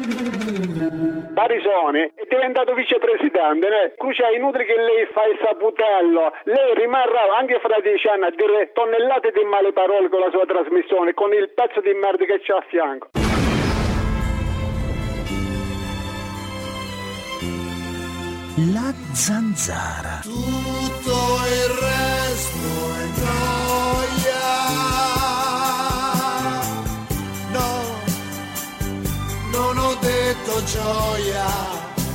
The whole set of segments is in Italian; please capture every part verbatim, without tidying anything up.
Barisoni è diventato vicepresidente, né? Crucia, è inutile che lei fa il saputello, lei rimarrà anche fra dieci anni a dire tonnellate di male parole con la sua trasmissione, con il pezzo di merda che c'ha a fianco. La zanzara. Tutto il resto è gioia. No, non ho detto gioia.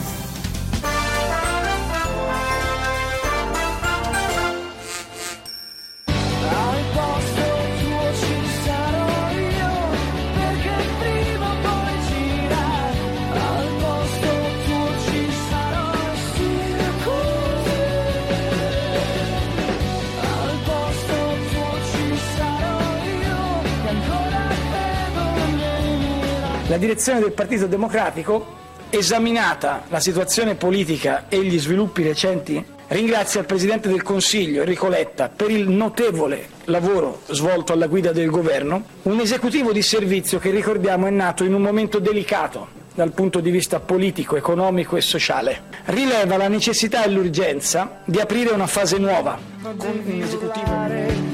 La direzione del Partito Democratico, esaminata la situazione politica e gli sviluppi recenti, ringrazia il Presidente del Consiglio, Enrico Letta, per il notevole lavoro svolto alla guida del governo, un esecutivo di servizio che, ricordiamo, è nato in un momento delicato dal punto di vista politico, economico e sociale. Rileva la necessità e l'urgenza di aprire una fase nuova con un esecutivo.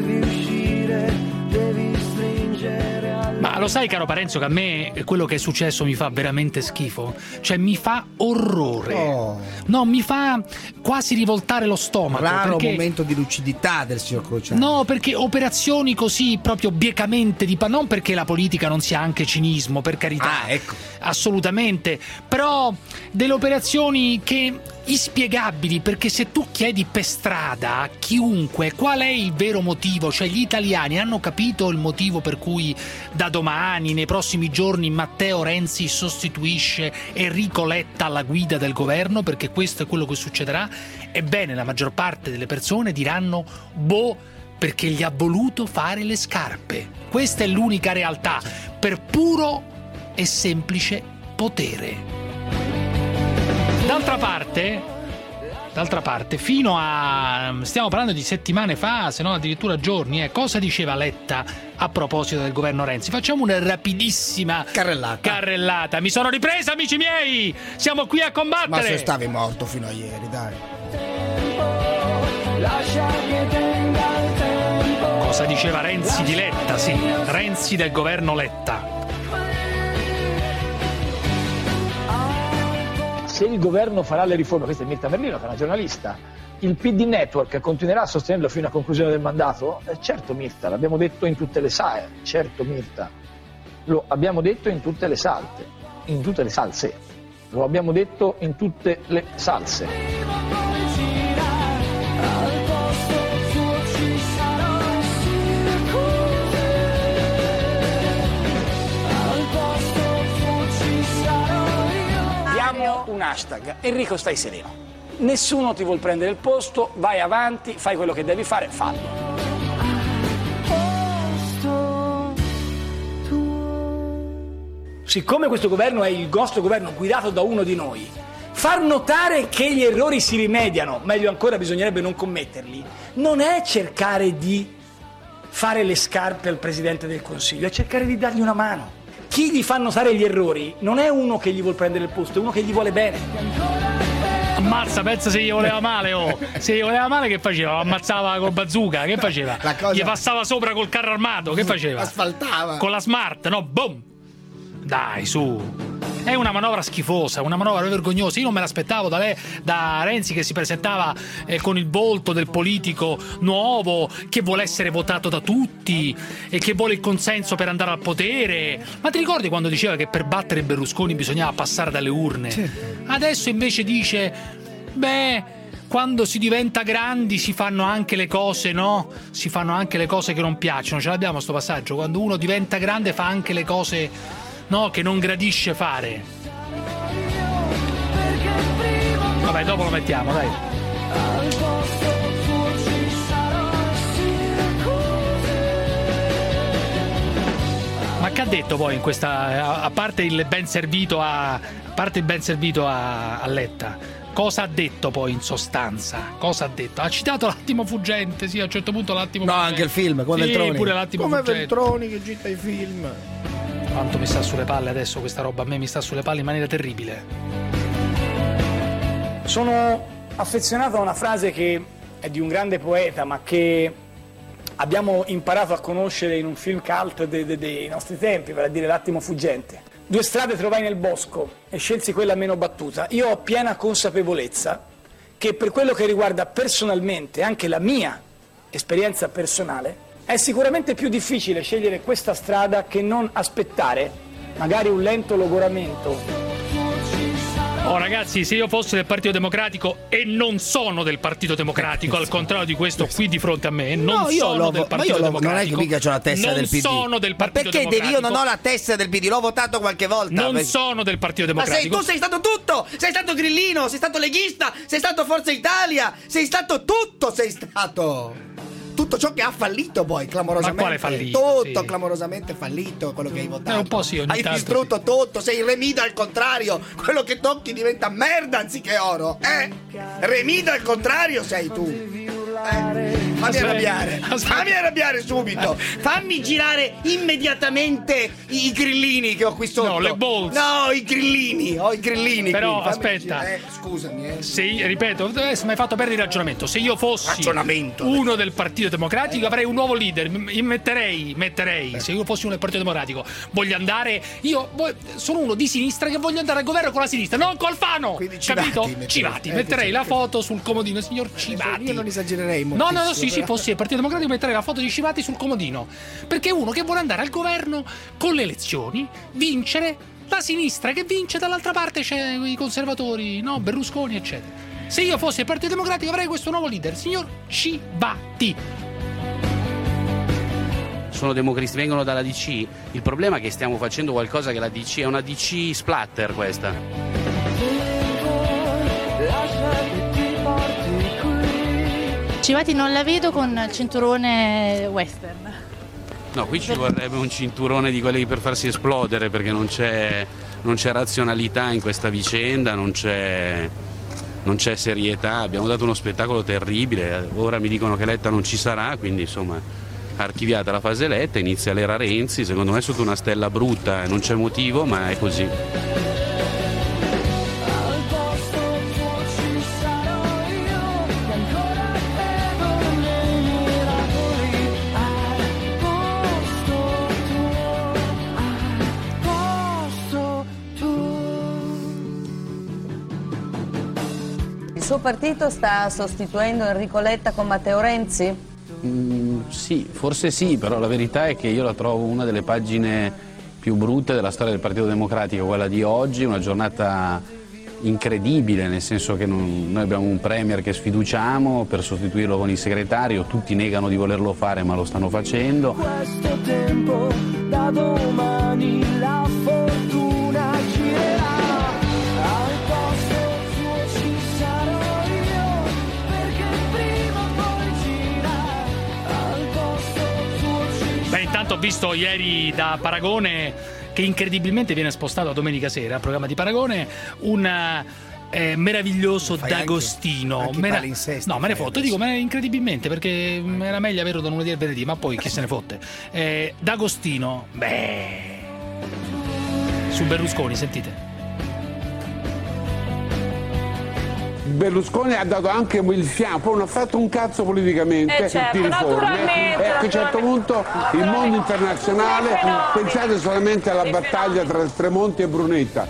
Ma lo sai, caro Parenzo, che a me quello che è successo mi fa veramente schifo? Cioè mi fa orrore. Oh. No, mi fa quasi rivoltare lo stomaco. Raro perché... momento di lucidità del signor Cruciani. No, perché operazioni così proprio biecamente di pa- non perché la politica non sia anche cinismo, per carità. Ah, ecco. Assolutamente. Però delle operazioni che inspiegabili, perché se tu chiedi per strada a chiunque qual è il vero motivo, cioè gli italiani hanno capito il motivo per cui da domani, nei prossimi giorni, Matteo Renzi sostituisce Enrico Letta alla guida del governo, perché questo è quello che succederà, ebbene la maggior parte delle persone diranno boh, perché gli ha voluto fare le scarpe. Questa è l'unica realtà, per puro e semplice potere. D'altra parte, d'altra parte, fino a... stiamo parlando di settimane fa, se non addirittura giorni, eh, cosa diceva Letta a proposito del governo Renzi? Facciamo una rapidissima carrellata. carrellata. Mi sono ripresa, amici miei! Siamo qui a combattere! Ma se stavi morto fino a ieri, dai. Cosa diceva Renzi di Letta? Sì, Renzi del governo Letta. Se il governo farà le riforme, questa è Mirta Merlino, che è una giornalista, il P D Network continuerà a sostenerlo fino a conclusione del mandato? Eh, certo Mirta, l'abbiamo detto in tutte le sale, certo Mirta, lo abbiamo detto in tutte le salte, in tutte le salse, lo abbiamo detto in tutte le salse. Un hashtag, Enrico stai sereno, nessuno ti vuol prendere il posto, vai avanti, fai quello che devi fare, fallo. Siccome questo governo è il nostro governo guidato da uno di noi, far notare che gli errori si rimediano, meglio ancora bisognerebbe non commetterli, non è cercare di fare le scarpe al Presidente del Consiglio, è cercare di dargli una mano. Chi gli fa notare gli errori non è uno che gli vuole prendere il posto, è uno che gli vuole bene. Ammazza, pensa se gli voleva male, oh. Se gli voleva male che faceva? Lo ammazzava col bazooka, che faceva? La cosa... Gli passava sopra col carro armato, che faceva? Asfaltava. Con la Smart, no? Boom! Dai, su. È una manovra schifosa, una manovra vergognosa. Io non me l'aspettavo da, lei, da Renzi, che si presentava eh, con il volto del politico nuovo, che vuole essere votato da tutti e che vuole il consenso per andare al potere. Ma ti ricordi quando diceva che per battere Berlusconi bisognava passare dalle urne? Certo. Adesso invece dice, beh, quando si diventa grandi si fanno anche le cose, no? Si fanno anche le cose che non piacciono. Ce l'abbiamo sto passaggio? Quando uno diventa grande fa anche le cose, no, che non gradisce fare. Vabbè, dopo lo mettiamo, dai. Ma che ha detto poi in questa, a parte il ben servito a, a parte il ben servito a, a Letta? Cosa ha detto poi in sostanza? Cosa ha detto? Ha citato l'attimo fuggente, sì, a un certo punto l'attimo no, fuggente. Anche il film, come sì, Veltroni. Pure l'attimo come fuggente. Veltroni che gita i film. Quanto mi sta sulle palle adesso questa roba, a me mi sta sulle palle in maniera terribile. Sono affezionato a una frase che è di un grande poeta, ma che abbiamo imparato a conoscere in un film cult dei, dei, dei nostri tempi, vale a dire L'attimo fuggente. Due strade trovai nel bosco e scelsi quella meno battuta. Io ho piena consapevolezza che per quello che riguarda personalmente, anche la mia esperienza personale, è sicuramente più difficile scegliere questa strada che non aspettare magari un lento logoramento. Oh ragazzi, se io fossi del Partito Democratico, e non sono del Partito Democratico, al contrario di questo qui di fronte a me, non No, io sono lo- del ma Partito io lo- Democratico. non è che mica c'ho la testa non del P D. sono del Ma Partito perché Democratico. devi? Io non ho la testa del P D, l'ho votato qualche volta. Non Perché- sono del Partito Ma sei, Democratico. tu sei stato tutto! Sei stato grillino, sei stato leghista, sei stato Forza Italia, sei stato tutto, sei stato! Tutto ciò che ha fallito poi, clamorosamente. Ma quale fallito? Tutto Sì. clamorosamente fallito, quello che hai votato. Eh, un po' sì, ogni Hai tanto distrutto tutto, sei il Remida al contrario. Quello che tocchi diventa merda anziché oro. Eh? Remida al contrario sei tu. Eh? Fammi Aspetta, arrabbiare. aspetta. Fammi arrabbiare subito. Fammi girare immediatamente i, i grillini che ho qui sotto. No, le balls. No, i grillini. Ho i grillini. Però, qui. Fammi aspetta. girare- Eh, scusami, eh. Se, ripeto, adesso mi hai fatto perdere il ragionamento. Se io fossi Ragionamento. uno del Partito Democratico avrei un nuovo leader. M- metterei, metterei. Se io fossi uno del Partito Democratico, voglio andare. Io vo- sono uno di sinistra che voglio andare al governo con la sinistra, non col Fano. Quindi Civati Capito? metterei. Civati. Eh, Metterei che la c'è- foto sul comodino, il signor Civati. Io non esagererei No, moltissimo. no, no, sì, sì, però. fossi il Partito Democratico metterei la foto di Civati sul comodino. Perché è uno che vuole andare al governo con le elezioni, vincere, la sinistra che vince, dall'altra parte c'è i conservatori, no, Berlusconi, eccetera. Se io fossi il Partito Democratico avrei questo nuovo leader, signor Civati. Sono democristi, vengono dalla D C. Il problema è che stiamo facendo qualcosa che la D C è una D C splatter questa. Civati non la vedo con il cinturone western. No, qui ci vorrebbe un cinturone di quelli per farsi esplodere, perché non c'è, non c'è razionalità in questa vicenda, non c'è, non c'è serietà. Abbiamo dato uno spettacolo terribile, ora mi dicono che Letta non ci sarà, quindi insomma archiviata la fase Letta, inizia l'era Renzi, secondo me è sotto una stella brutta, non c'è motivo, ma è così. Il suo partito sta sostituendo Enrico Letta con Matteo Renzi? Mm, sì, forse sì, però la verità è che io la trovo una delle pagine più brutte della storia del Partito Democratico, quella di oggi, una giornata incredibile, nel senso che non, noi abbiamo un premier che sfiduciamo per sostituirlo con il segretario, tutti negano di volerlo fare ma lo stanno facendo. Questo tempo da domani la fortuna girerà, al posto tuo ci sarò io, perché prima o poi gira, al posto tuo ci Beh, intanto ho visto ieri da Paragone, che incredibilmente viene spostato a domenica sera, al programma di Paragone, un eh, meraviglioso Fai anche- D'Agostino. anche i Mera- palinsesti no, me ne fai foto, adesso. dico, ma incredibilmente, perché era meglio averlo da lunedì al venerdì, ma poi chi se ne fotte. Eh, D'Agostino, beh, su Berlusconi, sentite. Berlusconi ha dato anche il fianco, poi non ha fatto un cazzo politicamente Eh certo, di riforme. naturalmente, E a un certo punto il mondo internazionale, pensate solamente alla battaglia tra Tremonti e Brunetta.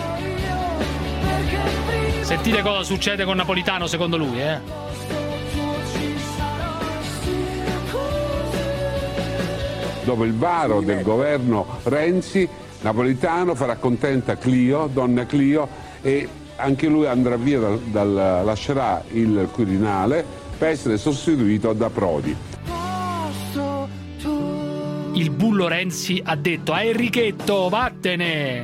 Sentite cosa succede con Napolitano secondo lui, eh. Dopo il varo del governo Renzi, Napolitano farà contenta Clio, donna Clio, e anche lui andrà via, dal, dal, lascerà il Quirinale per essere sostituito da Prodi. Il bullo Renzi ha detto a Enrichetto, vattene.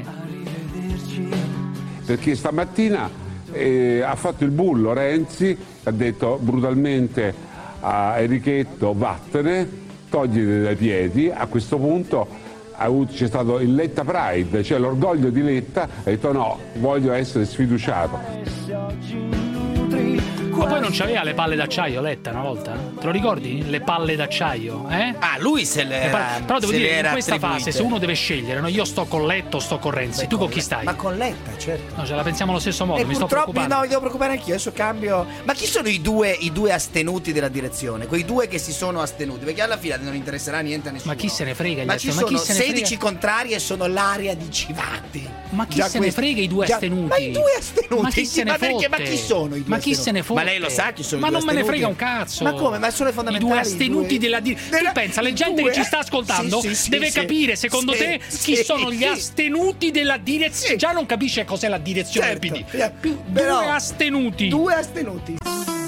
Perché stamattina eh, ha fatto il bullo Renzi, ha detto brutalmente a Enrichetto vattene, togliti dai piedi. A questo punto ha avuto, c'è stato il Letta Pride, cioè l'orgoglio di Letta, ha detto no, voglio essere sfiduciato. se oggi nutri Ma poi non c'aveva le palle d'acciaio, Letta, una volta? Te lo ricordi? Le palle d'acciaio, eh? Ah, lui se le era, palle... Però devo se dire, le era in questa attribuite. fase, se uno deve scegliere, no? Io sto con Letta o sto con Renzi, Beh, tu con con chi Le... stai? Ma con Letta, certo. No, ce la pensiamo allo stesso modo, E mi sto purtroppo preoccupando. no, mi devo preoccupare anch'io, adesso cambio. Ma chi sono i due, i due astenuti della direzione? Quei due che si sono astenuti? Perché alla fine non interesserà niente a nessuno. Ma chi se ne frega? Ma gli ci astenuti? sono Ma chi se ne sedici frega? contrari e sono l'area di Civati. Ma chi Già se questi- ne frega i due già- astenuti? Ma i due astenuti? Ma chi se ne ma perché? fotte? Ma chi sono i due Ma chi astenuti? se ne fotte? Ma lei lo sa chi sono Ma i due non me ne astenuti? frega un cazzo. Ma come? Ma sono I fondamentali due astenuti i due- della di... della- Tu pensa, la i gente due- che ci sta ascoltando Sì, sì, sì, deve sì. capire, secondo Sì, te, sì, chi sono gli sì. astenuti della direzione. Già non capisce cos'è la direzione Certo, del P D. eh, Più però- due astenuti. Due astenuti.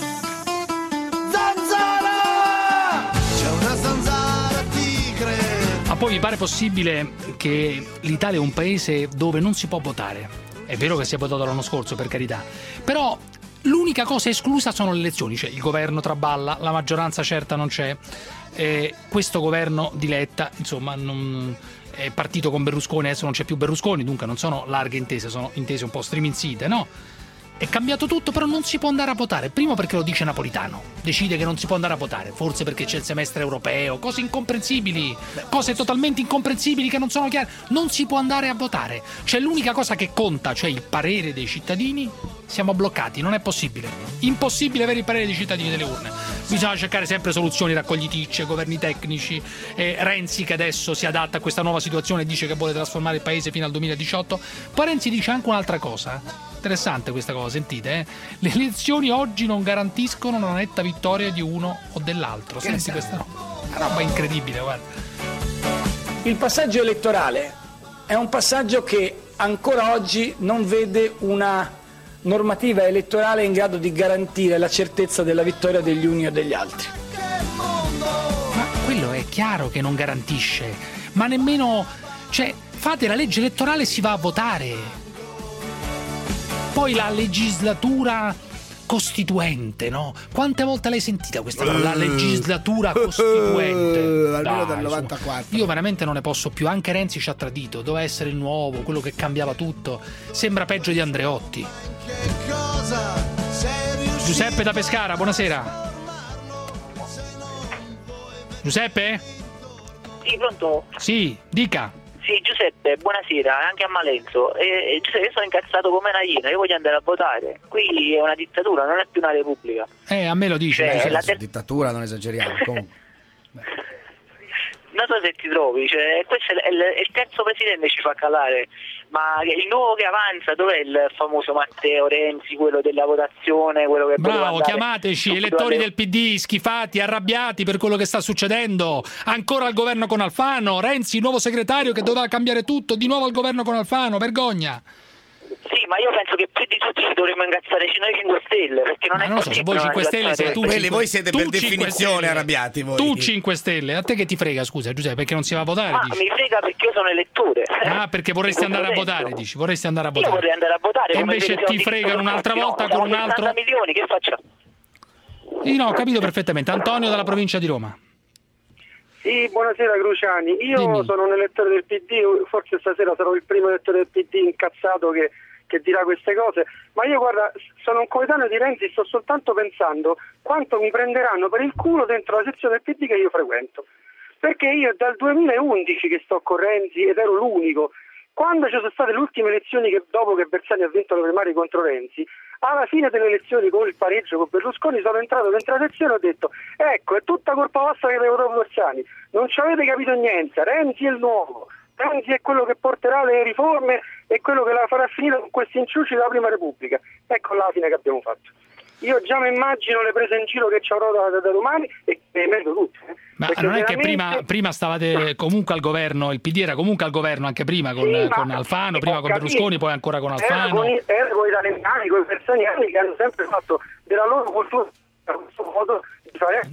Ma poi vi pare possibile che l'Italia è un paese dove non si può votare? È vero che si è votato l'anno scorso, per carità, però l'unica cosa esclusa sono le elezioni, cioè il governo traballa, la maggioranza certa non c'è, eh, questo governo di Letta, insomma, non, è partito con Berlusconi, adesso non c'è più Berlusconi, dunque non sono larghe intese, sono intese un po' striminzite, no? È cambiato tutto, però non si può andare a votare. Primo perché lo dice Napolitano, decide che non si può andare a votare, forse perché c'è il semestre europeo, cose incomprensibili, cose totalmente incomprensibili che non sono chiare. Non si può andare a votare. C'è l'unica cosa che conta, cioè il parere dei cittadini. Siamo bloccati, non è possibile. Impossibile avere il parere dei cittadini delle urne. Bisogna cercare sempre soluzioni raccogliticce, governi tecnici. Eh, Renzi che adesso si adatta a questa nuova situazione e dice che vuole trasformare il paese fino al duemiladiciotto. Poi Renzi dice anche un'altra cosa. Interessante questa cosa, sentite, eh? Le elezioni oggi non garantiscono una netta vittoria di uno o dell'altro. Che Senti questa una roba incredibile, guarda. Il passaggio elettorale è un passaggio che ancora oggi non vede una normativa elettorale in grado di garantire la certezza della vittoria degli uni o degli altri. Ma quello è chiaro che non garantisce, ma nemmeno, cioè, fate la legge elettorale e si va a votare. Poi la legislatura costituente, no? Quante volte l'hai sentita questa parola? La legislatura costituente. Almeno Dai, dal su. novantaquattro. Io veramente non ne posso più. Anche Renzi ci ha tradito. Doveva essere il nuovo, quello che cambiava tutto. Sembra peggio di Andreotti. Giuseppe da Pescara, buonasera. Giuseppe? Sì, pronto? Sì, dica. Sì, Giuseppe, buonasera, anche a Malenzo. Eh, Giuseppe, io sono incazzato come una iena, io voglio andare a votare. Qui è una dittatura, non è più una repubblica. Eh, a me lo dice. Cioè, dice. la ter- Dittatura, non esageriamo. Comunque. Non so se ti trovi, cioè, questo è il, è il terzo presidente che ci fa calare, ma il nuovo che avanza, dov'è il famoso Matteo Renzi, quello della votazione, quello che voleva Bravo, andare chiamateci, subito elettori alle- del P D, schifati, arrabbiati per quello che sta succedendo. Ancora al governo con Alfano, Renzi, nuovo segretario che doveva cambiare tutto, di nuovo al governo con Alfano, vergogna. Sì, ma io penso che più di tutti ci dovremmo incazzare noi cinque Stelle, perché non Ma è non lo so, se possibile voi cinque una Stelle sei tu. situazione- Quelli cinque- voi siete tu per cinque definizione Stelle. arrabbiati, voi. Tu cinque Stelle, a te che ti frega, scusa Giuseppe, perché non si va a votare, Ma dici? mi frega perché io sono elettore. Ah, perché vorresti In questo andare a senso. votare, dici? Vorresti andare a Io votare. vorrei andare a votare. E come invece siete ti un fregano diritto un'altra no, volta siamo con un altro. sessanta milioni, che facciamo? Sì, no, ho capito perfettamente. Antonio dalla provincia di Roma. Sì, buonasera Cruciani. Io Dimmi. sono un elettore del P D, forse stasera sarò il primo elettore del P D incazzato che, che dirà queste cose, ma io guarda, sono un coetaneo di Renzi, sto soltanto pensando quanto mi prenderanno per il culo dentro la sezione del P D che io frequento. Perché io è dal duemilaundici che sto con Renzi ed ero l'unico. Quando ci sono state le ultime elezioni che dopo che Bersani ha vinto le primarie contro Renzi, alla fine delle elezioni con il pareggio con Berlusconi sono entrato dentro la sezione e ho detto ecco, è tutta colpa vostra che avevo dopo Bersani, non ci avete capito niente, Renzi è il nuovo, Renzi è quello che porterà le riforme e quello che la farà finire con questi inciuci della Prima Repubblica. Ecco la fine che abbiamo fatto. Io già mi immagino le prese in giro che ci avrò da, da, da domani e le metto tutte. eh. Ma Perché non è che veramente- prima, prima stavate comunque al governo, il P D era comunque al governo anche prima con, Sì, ma- con Alfano, prima ho con capito. Berlusconi, poi ancora con Era Alfano. con i- era con i italiani, con i personiani che hanno sempre fatto della loro cultura questo modo di fare.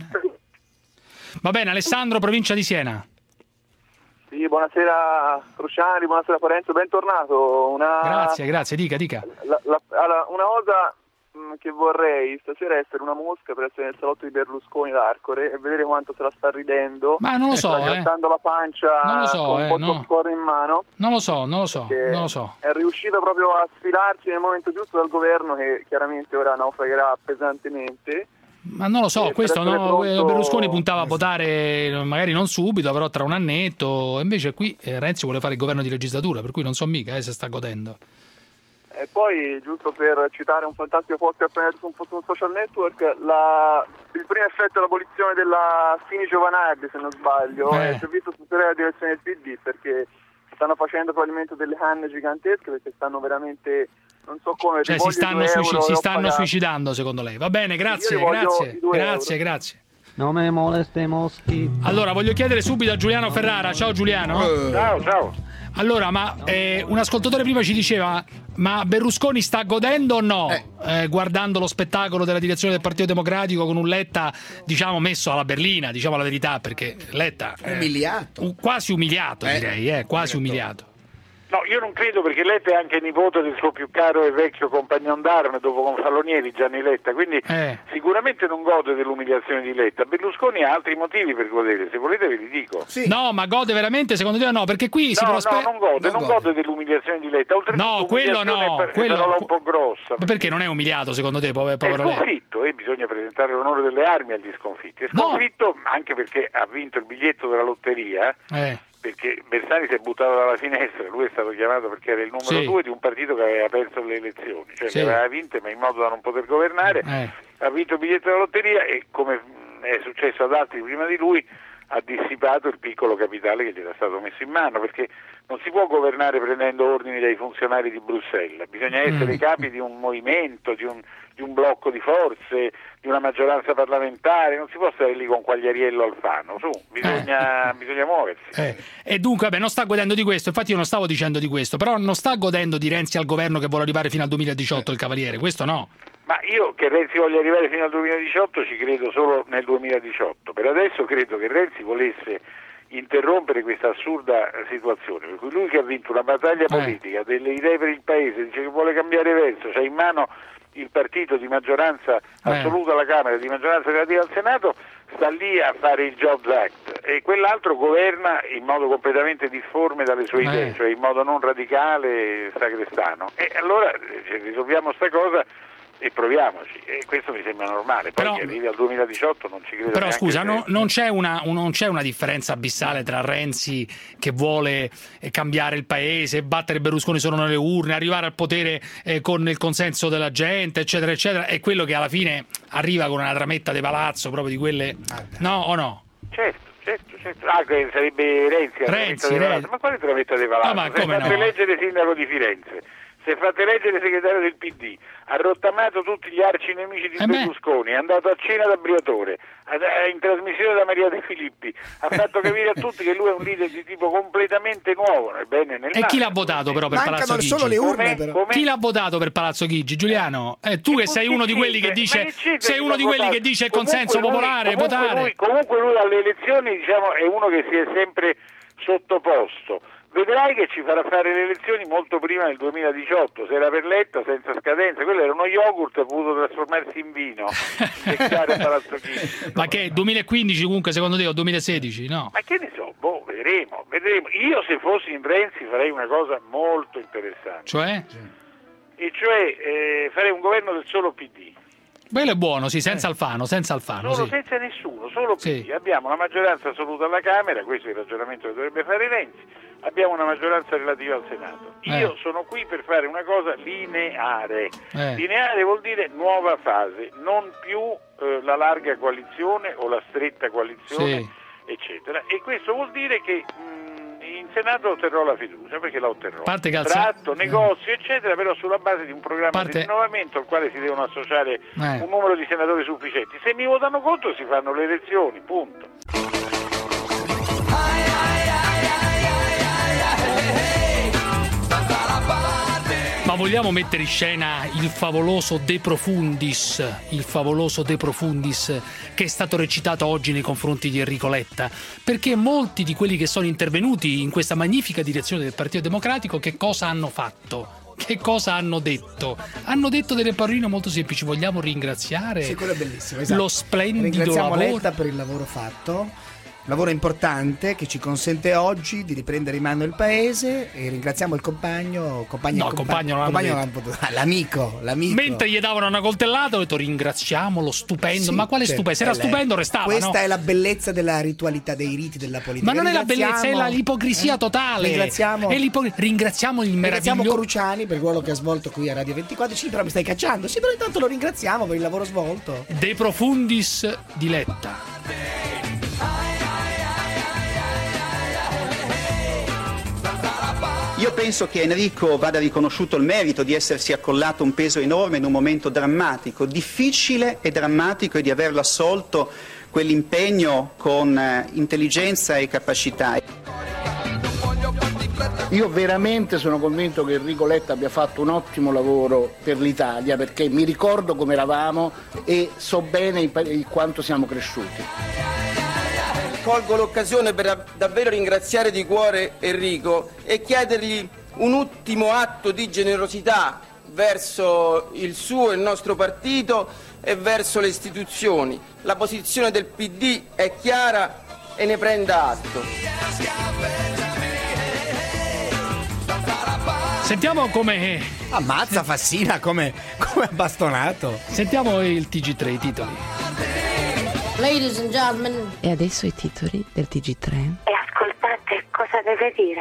Va bene, Alessandro, provincia di Siena. Sì, buonasera Cruciani, buonasera Parenzo, bentornato. Una... Grazie, grazie, dica, dica. La, la, alla- una cosa mh, che vorrei stasera essere una mosca per essere nel salotto di Berlusconi d'Arcore e vedere quanto se la sta ridendo. Ma non lo so, sta eh. grattando la pancia Non lo so, con eh, un po' di no. popcorn in mano. Non lo so, non lo so, non lo so. È riuscito proprio a sfilarsi nel momento giusto dal governo, che chiaramente ora naufragherà pesantemente. Ma non lo so, Eh, questo per essere no, pronto- Berlusconi puntava a votare magari non subito, però tra un annetto, invece qui eh, Renzi vuole fare il governo di legislatura, per cui non so mica eh, se sta godendo. E poi, giusto per citare un fantastico post che ho appena letto su un, su un social network, la, il primo effetto dell'abolizione della Fini Giovanardi, se non sbaglio, Eh. è si è visto tutte le direzioni del P D, perché stanno facendo probabilmente delle canne gigantesche, perché stanno veramente, non so come, Cioè ti si voglio stanno, due suici- euro, si li ho stanno pagati. suicidando secondo lei. Va bene, grazie, Io li voglio grazie, i due grazie, euro. grazie. Non me molesta i moschi. Allora, voglio chiedere subito a Giuliano Ferrara. Ciao Giuliano. Ciao, ciao. Allora, ma eh, un ascoltatore prima ci diceva: ma Berlusconi sta godendo o no? Eh, guardando lo spettacolo della direzione del Partito Democratico con un Letta, diciamo, messo alla berlina, diciamo la verità, perché Letta eh, Umiliato. u- quasi umiliato, Eh, direi, eh, quasi umiliato. No, io non credo, perché Letta è anche nipote del suo più caro e vecchio compagnon d'arme dopo Confalonieri, Gianni Letta, quindi Eh. sicuramente non gode dell'umiliazione di Letta. Berlusconi ha altri motivi per godere, se volete ve li dico. No, ma gode veramente? Secondo te o no? Perché qui si No, prospe- no, non gode, non, gode dell'umiliazione di Letta. Oltretutto, No, quello umiliazione no, è quello- parola un po' grossa. Ma perché non è umiliato secondo te, povero, È povero Letta? sconfitto e bisogna presentare l'onore delle armi agli sconfitti. È sconfitto anche perché ha vinto il biglietto della lotteria, Eh. perché Bersani si è buttato dalla finestra, lui è stato chiamato perché era il numero Sì. due di un partito che aveva perso le elezioni, cioè Sì. le aveva vinte ma in modo da non poter governare, Eh. ha vinto il biglietto della lotteria e, come è successo ad altri prima di lui, ha dissipato il piccolo capitale che gli era stato messo in mano, perché non si può governare prendendo ordini dai funzionari di Bruxelles, bisogna essere Mm. capi di un movimento, di un, di un blocco di forze, di una maggioranza parlamentare, non si può stare lì con Quagliariello Alfano, su, bisogna, bisogna muoversi. Eh. E dunque, beh, non sta godendo di questo, infatti io non stavo dicendo di questo, però non sta godendo di Renzi al governo che vuole arrivare fino al duemiladiciotto il Cavaliere, questo no. Ma io che Renzi voglia arrivare fino al duemiladiciotto ci credo solo nel duemiladiciotto. Per adesso credo che Renzi volesse interrompere questa assurda situazione, per cui lui che ha vinto una battaglia politica, delle idee per il paese, dice che vuole cambiare verso, c'ha in mano il partito di maggioranza assoluta alla Camera e di maggioranza relativa al Senato, sta lì a fare il Jobs Act, e quell'altro governa in modo completamente difforme dalle sue idee, Eh. cioè in modo non radicale, sacrestano. E allora eh, risolviamo sta cosa e proviamoci, e questo mi sembra normale. Poi Però- che arrivi al duemiladiciotto non ci credo Però neanche scusa, se- no- non, c'è una, un- non c'è una differenza abissale tra Renzi che vuole eh, cambiare il paese, battere Berlusconi solo nelle urne, arrivare al potere eh, con il consenso della gente, eccetera, eccetera, e quello che alla fine arriva con una trametta di palazzo, proprio di quelle... No o no? Certo, certo, certo. Ah, che sarebbe Renzi, la Renzi, trametta di Palazzo. Renzi. Ma quale trametta di Palazzo? Ah, ma Si è come fatto no? eleggere sindaco di Firenze, si è fatto eleggere segretario del P D, ha rottamato tutti gli arci nemici di Eh beh. Berlusconi, è andato a cena da Briatore, ha- in trasmissione da Maria De Filippi, ha fatto capire a tutti che lui è un leader di tipo completamente nuovo, nel bene e nel E male. chi l'ha votato però per Mancano Palazzo Chigi? solo le urne, Come? però. Come? Chi l'ha votato per Palazzo Chigi? Giuliano? Eh, tu che sei uno di quelli che dice sei uno di quelli che dice il consenso Comunque lui- popolare, comunque votare. lui- comunque lui alle elezioni, diciamo, è uno che si è sempre sottoposto. Vedrai che ci farà fare le elezioni molto prima del duemiladiciotto, se era per Letta senza scadenza, quello era uno yogurt, ha potuto trasformarsi in vino, invecchiare a Palazzo Chigi. Ma che duemilaquindici comunque secondo te o duemilasedici? No. Ma che ne so, boh, vedremo, vedremo. Io se fossi in Renzi farei una cosa molto interessante, Cioè? e cioè eh, farei un governo del solo P D. Quello è buono, sì, senza Alfano, senza Alfano, Solo sì. senza nessuno, solo P D. Sì. Abbiamo una maggioranza assoluta alla Camera, questo è il ragionamento che dovrebbe fare Renzi, abbiamo una maggioranza relativa al Senato. Io Eh. sono qui per fare una cosa lineare. Eh. Lineare vuol dire nuova fase, non più eh, la larga coalizione o la stretta coalizione, Sì. eccetera. E questo vuol dire che mh, in Senato otterrò la fiducia, perché la otterrò. Parte che al Sa- Tratto, negozi, eccetera, però sulla base di un programma Parte- di rinnovamento al quale si devono associare Eh. un numero di senatori sufficienti. Se mi votano contro si fanno le elezioni, punto. Ma vogliamo mettere in scena il favoloso De Profundis, il favoloso De Profundis che è stato recitato oggi nei confronti di Enrico Letta? Perché molti di quelli che sono intervenuti in questa magnifica direzione del Partito Democratico che cosa hanno fatto? che cosa hanno detto? Hanno detto delle paroline molto semplici. Vogliamo ringraziare Sì, quello è bellissimo, esatto. lo splendido Ringraziamo lavoro. Letta per il lavoro fatto. Lavoro importante che ci consente oggi di riprendere in mano il paese, e ringraziamo il compagno, compagno No, e compagno non hanno compagno detto. non hanno potuto- ah, l'amico, l'amico. Mentre gli davano una coltellata ho detto ringraziamolo, stupendo. Sì, Ma quale certo, stupendo? Se era quella è- stupendo restava, Questa no? è la bellezza della ritualità dei riti della politica. Ma non è la bellezza, è Ringraziamo- la, l'ipocrisia eh? totale. Ringraziamo, È l'ipo- ringraziamo il ringraziamo meraviglioso. Cruciani per il ruolo che ha svolto qui a Radio ventiquattro. Sì, però mi stai cacciando. Sì, però intanto lo ringraziamo per il lavoro svolto. De Profundis di Letta. Io penso che Enrico vada riconosciuto il merito di essersi accollato un peso enorme in un momento drammatico, difficile e drammatico, e di averlo assolto quell'impegno con eh, intelligenza e capacità. Io veramente sono convinto che Enrico Letta abbia fatto un ottimo lavoro per l'Italia, perché mi ricordo come eravamo e so bene il, il quanto siamo cresciuti. Colgo l'occasione per davvero ringraziare di cuore Enrico e chiedergli un ultimo atto di generosità verso il suo e il nostro partito e verso le istituzioni. La posizione del P D è chiara e ne prenda atto. Sentiamo come... Ammazza Fassina come, come bastonato. Sentiamo il T G tre, i titoli. Ladies and gentlemen. E adesso i titoli del T G tre. E ascoltate cosa deve dire.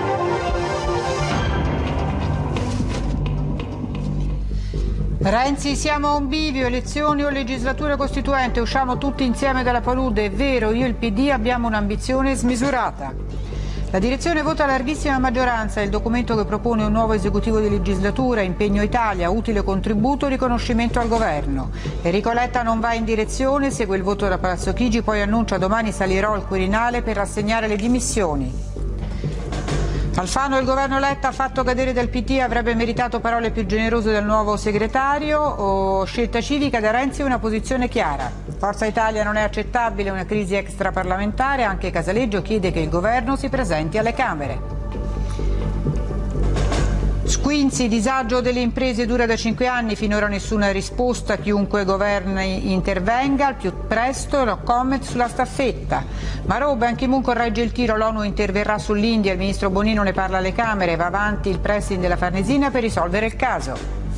Renzi, siamo a un bivio, elezioni o legislatura costituente, usciamo tutti insieme dalla palude, è vero, io e il P D abbiamo un'ambizione smisurata. La direzione vota a larghissima maggioranza il documento che propone un nuovo esecutivo di legislatura, impegno Italia, utile contributo, riconoscimento al governo. Enrico Letta non va in direzione, segue il voto da Palazzo Chigi, poi annuncia domani salirò al Quirinale per rassegnare le dimissioni. Alfano, il governo Letta ha fatto cadere del P D, avrebbe meritato parole più generose del nuovo segretario. O scelta civica, da Renzi una posizione chiara. Forza Italia non è accettabile una crisi extraparlamentare, anche Casaleggio chiede che il governo si presenti alle Camere. Squinzi, disagio delle imprese dura da cinque anni, finora nessuna risposta, chiunque governi intervenga al più presto, no comment sulla staffetta. Marò, Ban Ki-moon corregge il tiro, l'ONU interverrà sull'India, il ministro Bonino ne parla alle Camere, va avanti il pressing della Farnesina per risolvere il caso.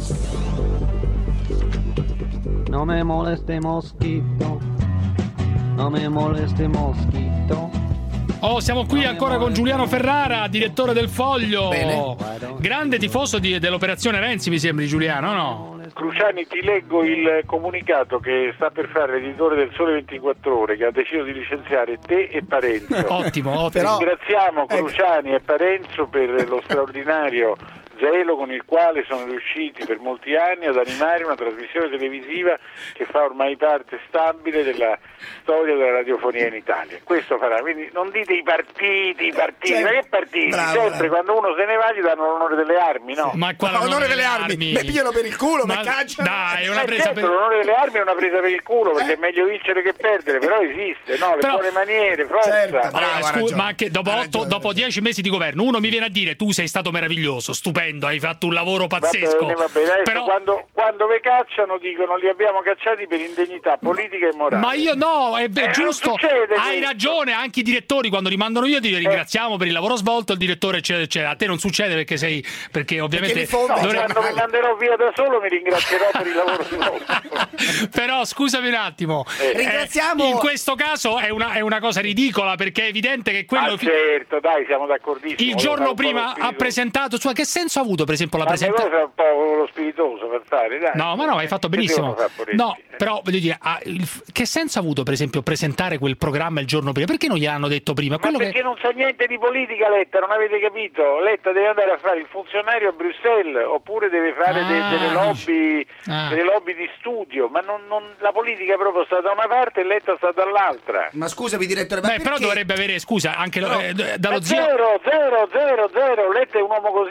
No me moleste mosquito, no me moleste mosquito. Oh, siamo qui ancora con Giuliano Ferrara, direttore del Foglio. Bene. Grande tifoso di, dell'operazione Renzi, mi sembri, Giuliano, no? Cruciani, ti leggo il comunicato che sta per fare l'editore del Sole ventiquattro Ore, che ha deciso di licenziare te e Parenzo. Ottimo, ottimo. Ringraziamo Cruciani e Parenzo per lo straordinario zelo con il quale sono riusciti per molti anni ad animare una trasmissione televisiva che fa ormai parte stabile della storia della radiofonia in Italia. Questo farà, quindi non dite i partiti, i partiti, Cioè, ma che partiti? bravo, Sempre bravo. quando uno se ne va gli danno l'onore delle armi, no? Ma quale Ma onore delle armi? Mi pigliano per il culo, mi Ma cacciano. dai, è una Eh, presa certo, per... l'onore delle armi è una presa per il culo, perché è meglio vincere che perdere, però esiste, no? Le Però- buone maniere, forza. Certo, Allora, bravo, ha scu- ragione. ma anche dopo, Ha otto, ragione, dopo ha ragione. dieci mesi di governo, uno mi viene a dire tu sei stato meraviglioso, stupendo, hai fatto un lavoro Va pazzesco. bene, va bene. Adesso Però... quando, quando ve cacciano dicono li abbiamo cacciati per indegnità politica e morale. Ma io no, è, è Eh, giusto, non succede hai questo. ragione, anche i direttori quando li mandano io ti ringraziamo per il lavoro svolto, il direttore c'è, c'è, a te non succede perché sei, perché ovviamente li fonda, No, dovrebbe- quando mi manderò via da solo mi ringrazierò per il lavoro svolto. Però scusami un attimo, Eh. Ringraziamo- in questo caso è una, è una cosa ridicola perché è evidente che quello Ah, certo, dai, siamo d'accordissimo. il Volevo fare giorno un po' prima lo ha spiritoso. presentato, cioè che senso ha avuto per esempio la Ma se presentazione? vuoi fai un po' lo spiritoso per fare, dai. No, ma no, hai fatto Che benissimo. devono fare, Poretti? No, però voglio dire, ah, il- che senso ha avuto per esempio presentare quel programma il giorno prima? Perché non gliel'hanno detto prima? Ma Quello perché che... non sa niente di politica Letta, non avete capito? Letta deve andare a fare il funzionario a Bruxelles oppure deve fare de- Ah, delle lobby ah. delle lobby di studio, ma non, non- la politica proprio sta da una parte e Letta sta dall'altra. Ma scusami direttore, ma Beh, però perché- dovrebbe avere, scusa, anche lo- No. eh, d- Ma dallo zio... zero, zero, zero, zero, Letta è un uomo così, è un uomo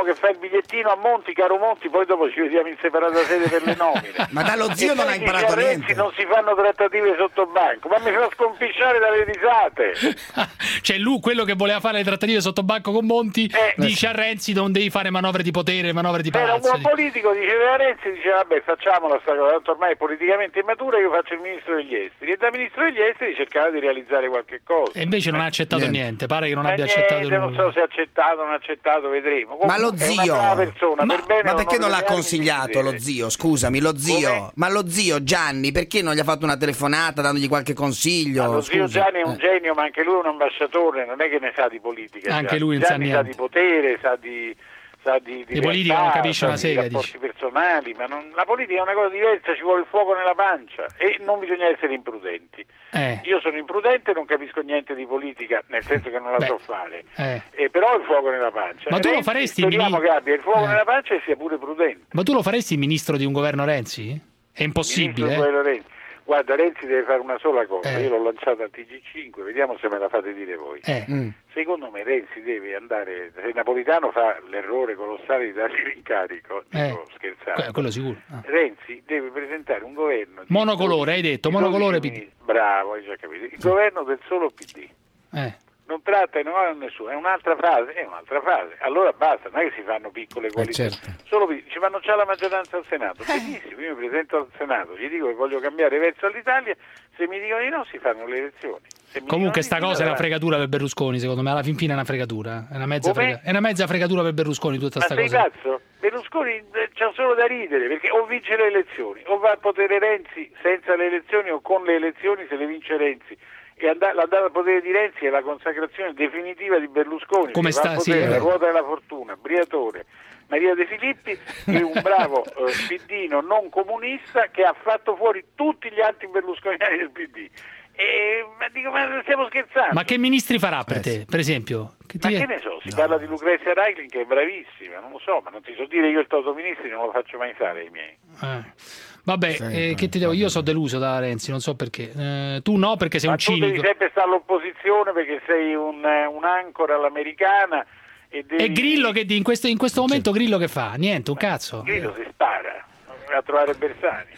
che fa il bigliettino a Monti, caro Monti, poi dopo ci vediamo in separata sede per le nomine. Ma dallo zio e non ha imparato Renzi niente. Non si fanno trattative sotto banco, ma mi fa sconfisciare dalle risate. Cioè lui, quello che voleva fare le trattative sotto banco con Monti, Eh, dice a Renzi non devi fare manovre di potere, manovre di Era un palazzo. buon politico, diceva Renzi, diceva vabbè facciamola sta cosa, tanto ormai è politicamente immatura, io faccio il ministro degli esteri, e da ministro degli esteri cercava di realizzare qualche cosa. E invece non ha accettato niente, Niente. pare che non Ma abbia niente, accettato non nulla. so se ha accettato o non ha accettato, vedremo. Ma lo Comunque, è zio, una brava persona, ma, per bene ma o perché non l'ha per male, consigliato mi lo deve. zio? Scusami, lo zio, Come? ma lo zio Gianni perché non gli ha fatto una telefonata dandogli qualche consiglio? Ma lo zio Scusa. Gianni è un Eh. genio, ma anche lui è un ambasciatore, non è che ne sa di politica. Anche Gianni. lui non sa Gianni sa niente. di potere, sa di, sa di, Di politica non capisce sa una di sega, rapporti personali, ma non- la politica è una cosa diversa, ci vuole il fuoco nella pancia e non bisogna essere imprudenti. Eh, Io sono imprudente, non capisco niente di politica, nel senso che non la Beh, so fare, eh. eh, però ho il fuoco nella pancia. Ma tu lo Renzi, faresti, speriamo Mini- che abbia il fuoco Eh. nella pancia e sia pure prudente. Ma tu lo faresti ministro di un governo Renzi? È impossibile. Ministro eh? quello Renzi. Guarda, Renzi deve fare una sola cosa, Eh. io l'ho lanciata a T G cinque, vediamo se me la fate dire voi. Eh. Mm. Secondo me Renzi deve andare, se Napolitano fa l'errore colossale di dargli l'incarico, Eh. dico scherzando, Que- quello sicuro. Ah. Renzi deve presentare un governo di Monocolore, hai detto, di monocolore dodici P D. ministri. Bravo, hai già capito. Il governo del solo P D. Eh. Non tratta e non ha nessuno, è un'altra fase, è un'altra fase. Allora basta, non è che si fanno piccole coalizioni. certo. Solo P D. Ci fanno già la maggioranza al Senato. Benissimo, io mi presento al Senato, gli dico che voglio cambiare verso all'Italia, se mi dicono di no si fanno le elezioni. Se mi Comunque dicono sta di sì, cosa è una allora- fregatura per Berlusconi, secondo me, alla fin fine è una fregatura. È una mezza, Come? frega- è una mezza fregatura per Berlusconi tutta Ma sta sei cosa. cazzo? Berlusconi eh, c'ha solo da ridere, perché o vince le elezioni, o va al potere Renzi senza le elezioni o con le elezioni se le vince Renzi. E and- l'andata al potere di Renzi è la consacrazione definitiva di Berlusconi. Come che va sta- al potere, sì, la eh. ruota della fortuna, Briatore, Maria De Filippi e un bravo eh, piddino non comunista che ha fatto fuori tutti gli anti-berlusconiani del P D. E, ma dico, ma stiamo scherzando? Ma che ministri farà per te, per esempio? Che Ma ti- che ne so, si parla di Lucrezia Reichlin che è bravissima, non lo so, ma non ti so dire io il Toto Ministri non lo faccio mai fare ai miei. Eh. Vabbè, eh, che ti devo? Io sono deluso da Renzi, non so perché. Eh, tu no, perché sei Ma un tu devi cinico. sempre stare all'opposizione perché sei un, eh, un'ancora all'americana e devi... E Grillo che di- in questo, in questo momento Grillo che fa? Niente, un cazzo. Grillo si spara, va a trovare Bersani.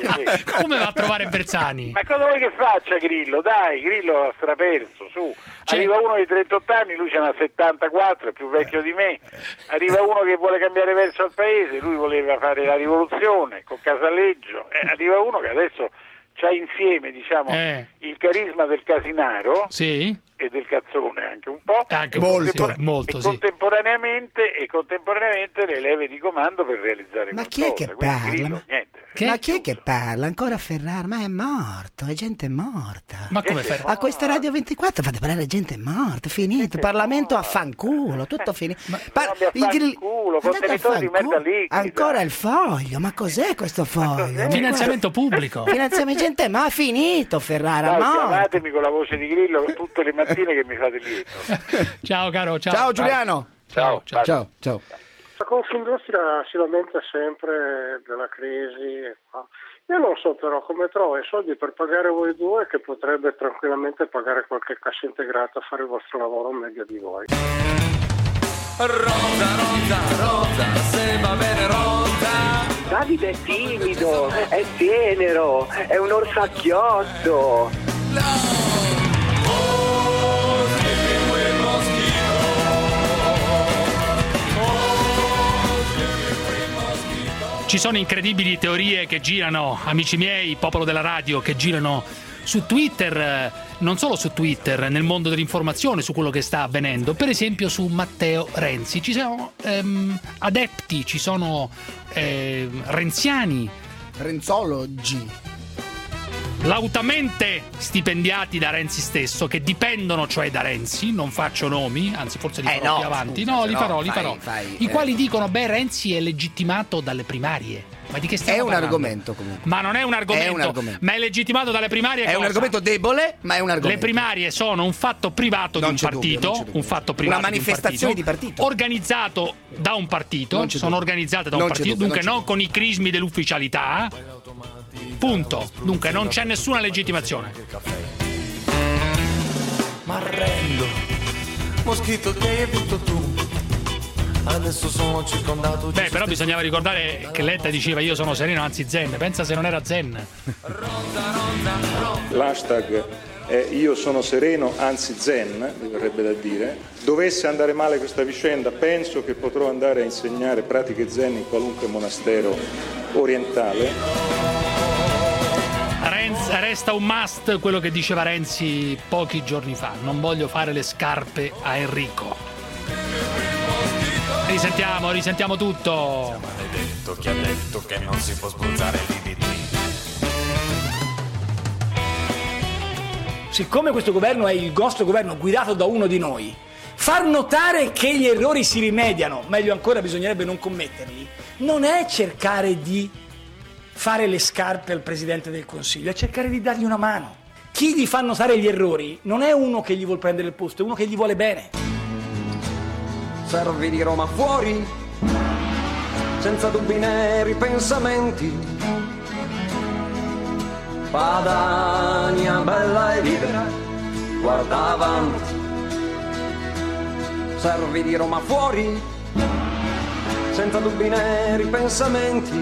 Come va a trovare Bersani? Ma cosa vuoi che faccia Grillo? Dai, Grillo ha straperso, su. Cioè- Arriva uno di trentotto anni, lui ce n'ha settantaquattro, è più vecchio di me. Arriva uno che vuole cambiare verso al paese, lui voleva fare la rivoluzione con Casaleggio. Eh, arriva uno che adesso c'ha insieme, diciamo, Eh. il carisma del casinaro Sì? e del cazzone anche un po'. Anche Molto. molto, molto, e sì. contemporaneamente, e contemporaneamente le leve di comando per realizzare Ma qualcosa. chi è che Quindi parla? Grillo, Ma- niente. Ma chi è che parla? Ancora Ferrara? Ma è morto, è gente morta. Ma come fai? A questa Radio ventiquattro fate parlare gente morta, finito. Parlamento a fanculo, tutto finito. Par- Abbia i grill- fanculo, andate a contenitori di fanculo. merda liquida. Ancora il foglio, ma cos'è questo foglio? Finanziamento pubblico. Finanziamento gente, ma ha finito Ferrara, Dai, morto. chiamatemi con la voce di Grillo tutte le mattine che mi fate lieto. Ciao caro, ciao. Ciao Giuliano. Ciao, ciao. Ciao, ciao. La Confindustria si lamenta sempre della crisi. No? Io non so però come trova i soldi per pagare voi due, che potrebbe tranquillamente pagare qualche cassa integrata a fare il vostro lavoro meglio di voi. Rosa, rosa, rosa, se va bene rosa. Davide è timido, è tenero, è un orsacchiotto. Ci sono incredibili teorie che girano, amici miei, popolo della radio, che girano su Twitter, eh, non solo su Twitter, nel mondo dell'informazione, su quello che sta avvenendo, per esempio su Matteo Renzi. Ci sono ehm, adepti, ci sono ehm, renziani, Renzologi. lautamente stipendiati da Renzi stesso, che dipendono cioè da Renzi, non faccio nomi, anzi forse li Eh, farò no, più avanti, scusa, no, se li no, farò, li fai- farò, fai, i eh. quali dicono, beh, Renzi è legittimato dalle primarie. Ma di che stiamo È un parlando? argomento comunque. Ma non è un argomento, È un argomento. ma è legittimato dalle primarie. È un cosa? argomento debole, ma è un argomento. Le primarie sono un fatto privato Non di un c'è dubbio, partito, non c'è dubbio. un fatto privato Una manifestazione di, un partito, di partito. organizzato da un partito, Non c'è sono dubbio. organizzate da un Non c'è partito, dubbio, dunque non non c'è con i crismi dell'ufficialità. Punto. Dunque non c'è nessuna legittimazione. M'arrendo, moschito che hai vinto tu. Adesso sono circondato. Beh, però bisognava ricordare che Letta diceva io sono sereno anzi zen. Pensa se non era zen. L'hashtag è io sono sereno anzi zen, mi verrebbe da dire. Dovesse andare male questa vicenda, penso che potrò andare a insegnare pratiche zen in qualunque monastero orientale. Renzi, resta un must quello che diceva Renzi pochi giorni fa: non voglio fare le scarpe a Enrico. Risentiamo, risentiamo tutto. Maledetto chi ha detto che non si può spruzzare il D D T. Siccome questo governo è il nostro governo guidato da uno di noi, far notare che gli errori si rimediano, meglio ancora bisognerebbe non commetterli, non è cercare di fare le scarpe al Presidente del Consiglio, è cercare di dargli una mano. Chi gli fa notare gli errori non è uno che gli vuole prendere il posto, è uno che gli vuole bene. Servi di Roma fuori, senza dubbi né ripensamenti. Padania bella e libera, guarda avanti. Servi di Roma fuori, senza dubbi né ripensamenti.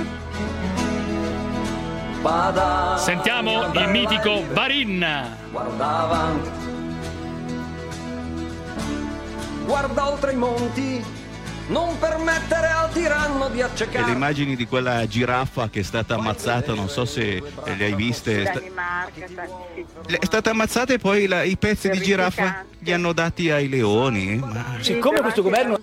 Padania Sentiamo il mitico Varin. Guarda avanti. Guarda oltre i monti, non permettere al tiranno di accecare. E le immagini di quella giraffa che è stata ammazzata, non so se le hai viste. È, sta... è stata ammazzata e poi la, i pezzi di giraffa li hanno dati ai leoni. Ma... Siccome questo governo...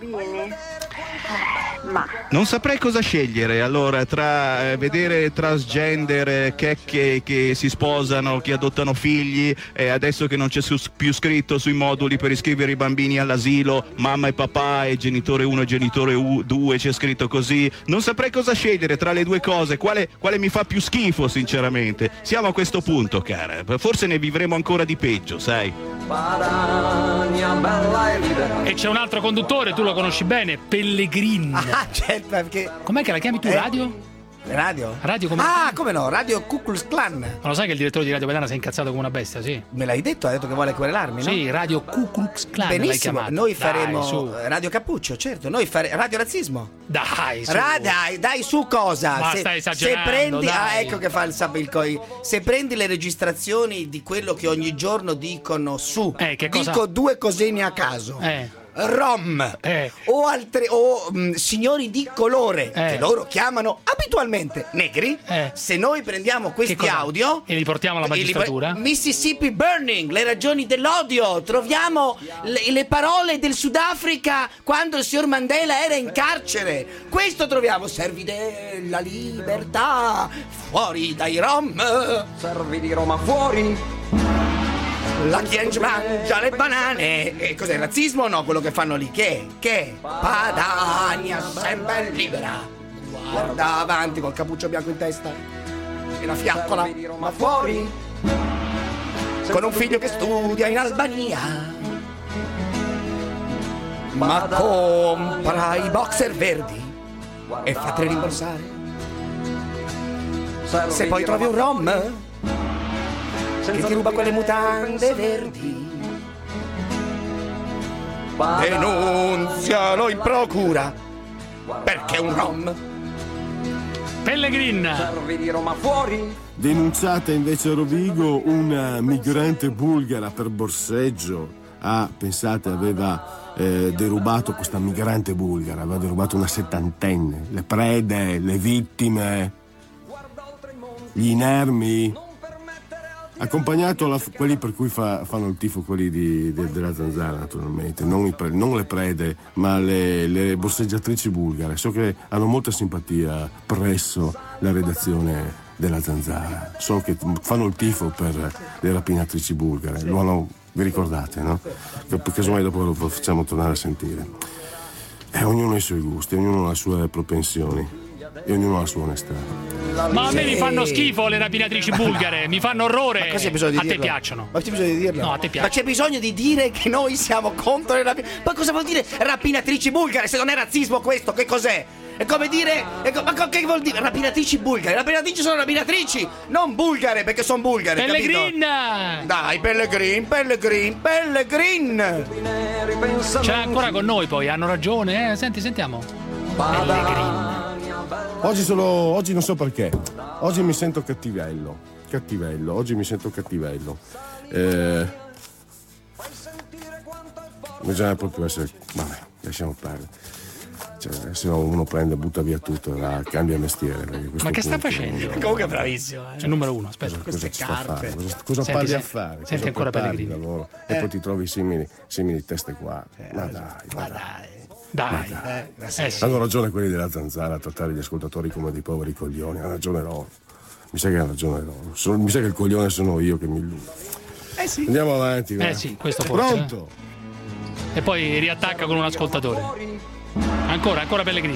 Ma non saprei cosa scegliere allora tra eh, vedere transgender, eh, checche che si sposano, che adottano figli, e adesso che non c'è su, più scritto sui moduli per iscrivere i bambini all'asilo mamma e papà e genitore uno e genitore due, c'è scritto così. Non saprei cosa scegliere tra le due cose, quale, quale mi fa più schifo sinceramente. Siamo a questo punto, cara, forse ne vivremo ancora di peggio, sai. E c'è un altro conduttore, tu lo conosci bene, Pellegrin. Ah, certo, perché... Com'è che la chiami tu, eh? Radio? Radio? Radio come... Ah, come no, Radio Ku Klux Klan. Ma lo sai che il direttore di Radio Padana si è incazzato come una bestia, sì? Me l'hai detto, ha detto che vuole querelarmi, no? Sì, Radio Ku Klux Klan. Benissimo, noi faremo dai, su. Radio Cappuccio, certo, noi faremo Radio Razzismo. Dai, su. Ra- dai, dai, su cosa? Ma se, stai esagerando, se prendi, dai. ah, ecco che fa il sab il coi. Se prendi le registrazioni di quello che ogni giorno dicono su, eh, che cosa? dico due cosine a caso. Eh. Rom eh. o altre o mh, signori di colore eh. che loro chiamano abitualmente negri, eh. se noi prendiamo questi audio e li portiamo alla magistratura, li, Mississippi Burning, le ragioni dell'odio, troviamo le, le parole del Sudafrica quando il signor Mandela era in carcere, questo troviamo, servi della libertà fuori dai Rom, servi di Roma fuori. La gente mangia le banane. E cos'è, il razzismo o no? Quello che fanno lì? Che? Che? Padania sempre libera. Guarda avanti col cappuccio bianco in testa e la fiaccola, ma fuori con un figlio che studia in Albania. Ma compra i boxer verdi e fateli rimborsare. Se poi trovi un rom che ti ruba quelle mutande verdi, denunzialo in procura perché è un rom. Pellegrin. Servi di Roma fuori. Denunciata invece a Rovigo una migrante bulgara per borseggio. Ah, pensate, aveva eh, derubato questa migrante bulgara, aveva derubato una settantenne, le prede, le vittime, gli inermi. Accompagnato la, quelli per cui fa, fanno il tifo, quelli di, de, della Zanzara naturalmente, non, i pre, non le prede ma le, le borseggiatrici bulgare. So che hanno molta simpatia presso la redazione della Zanzara, so che fanno il tifo per le rapinatrici bulgare, lo hanno, vi ricordate, no? Perché casomai dopo lo facciamo tornare a sentire. E ognuno ha i suoi gusti, ognuno ha le sue propensioni e ognuno ha la sua onestà. Ma a me mi fanno schifo le rapinatrici bulgare, mi fanno orrore. Ma cosa c'è bisogno di a dirlo? te piacciono? Ma c'è bisogno di dirlo? No, a te piacciono. Ma c'è bisogno di dire che noi siamo contro le rapinatrici? Ma cosa vuol dire rapinatrici bulgare? Se non è razzismo questo, che cos'è? È come dire, è co- ma co- che vuol dire? Rapinatrici bulgare? Rapinatrici sono rapinatrici, non bulgare perché sono bulgare. Pellegrin! Capito? Dai, Pellegrin, Pellegrin, Pellegrin! Ce l'ha ancora con noi poi, hanno ragione, eh? Senti, sentiamo. Pellegrini. Oggi sono. Oggi non so perché. Oggi mi sento cattivello. Cattivello, oggi mi sento cattivello. Eh, bisogna proprio essere. Vabbè, lasciamo perdere. Cioè, se no uno prende, butta via tutto, la cambia mestiere. Ma che sta facendo? Non... Comunque è bravissimo. Eh. Cioè, numero uno, aspetta. Cosa, queste cosa carte. Cosa, cosa senti, parli se, a fare? Senti cosa ancora Pellegrini. Lavoro, Eh. E poi ti trovi simili, simili teste qua. Eh, ma dai, ma, ma dai. dai. Dai, ma dai. Eh, eh, sì. Hanno ragione quelli della Zanzara a trattare gli ascoltatori come dei poveri coglioni. Hanno ragione loro. Mi sa che hanno ragione loro. Sono, mi sa che il coglione sono io che mi illudo. Eh sì. Andiamo avanti. Eh va. sì, questo forse. Pronto? Eh. E poi riattacca con un ascoltatore. Ancora, ancora Pellegrini.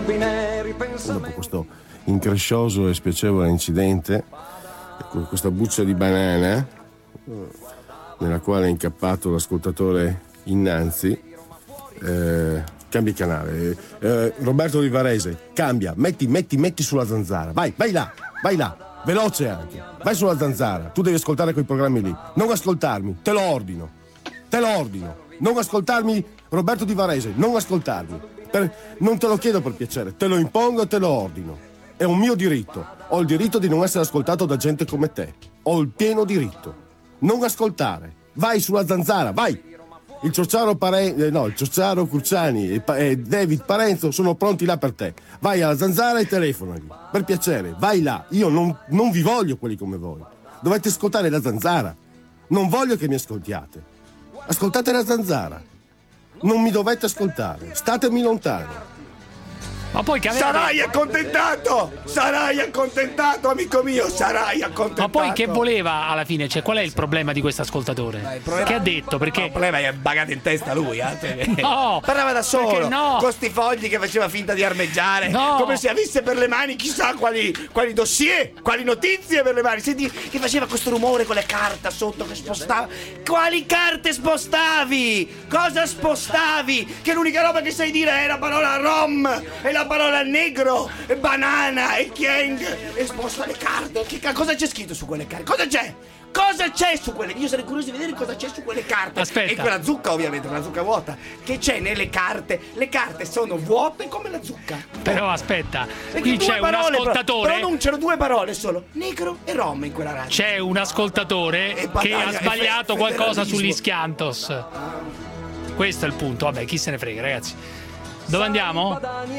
Dopo questo increscioso e spiacevole incidente, questa buccia di banana nella quale è incappato l'ascoltatore innanzi, eh, cambi canale. Eh, Roberto di Varese, cambia, metti, metti, metti sulla Zanzara. Vai, vai là, vai là, veloce anche. Vai sulla Zanzara, tu devi ascoltare quei programmi lì. Non ascoltarmi, te lo ordino. Te lo ordino. Non ascoltarmi, Roberto di Varese, non ascoltarmi. Per, non te lo chiedo per piacere, te lo impongo e te lo ordino. È un mio diritto. Ho il diritto di non essere ascoltato da gente come te. Ho il pieno diritto. Non ascoltare. Vai sulla Zanzara, vai. Il Ciociaro Pare... eh, no, il Ciociaro Cruciani e, pa- e David Parenzo sono pronti là per te. Vai alla Zanzara e telefonagli. Per piacere, vai là. Io non, non vi voglio quelli come voi. Dovete ascoltare la Zanzara. Non voglio che mi ascoltiate. Ascoltate la Zanzara. Non mi dovete ascoltare. Statemi lontani. Ma poi che aveva... Sarai accontentato! Sarai accontentato, amico mio! Sarai accontentato! Ma poi che voleva alla fine? Cioè, qual è il problema di questo ascoltatore? Dai, problema... Che ha detto? Perché il problema è bagato in testa lui, eh? No! Parlava da solo, no? con sti fogli che faceva finta di armeggiare, no. Come se avesse per le mani chissà quali, quali dossier, quali notizie per le mani. Senti che faceva questo rumore con le carte sotto che spostava. Quali carte spostavi? Cosa spostavi? Che l'unica roba che sai dire è la parola rom e la parola negro e banana e chieng e sposta le carte. Che cosa c'è scritto su quelle carte? Cosa c'è? Cosa c'è su quelle? Io sarei curioso di vedere cosa c'è su quelle carte. Aspetta. E quella zucca, ovviamente, quella zucca vuota. Che c'è nelle carte? Le carte sono vuote come la zucca. Però aspetta, Perché qui c'è un parole, ascoltatore. Però, però non c'erano due parole solo, negro e rom in quella radio. C'è un ascoltatore E che Padania, ha sbagliato e fe- qualcosa federalismo. sugli schiantos. Questo è il punto. Vabbè, chi se ne frega, ragazzi. Dove andiamo?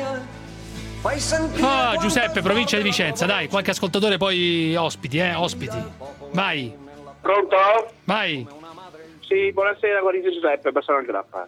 Ah, Giuseppe, provincia di Vicenza. Dai, qualche ascoltatore poi ospiti, eh, ospiti. Vai. Pronto? Vai. Sì, buonasera, Guarito Giuseppe, Bassano al Grappa.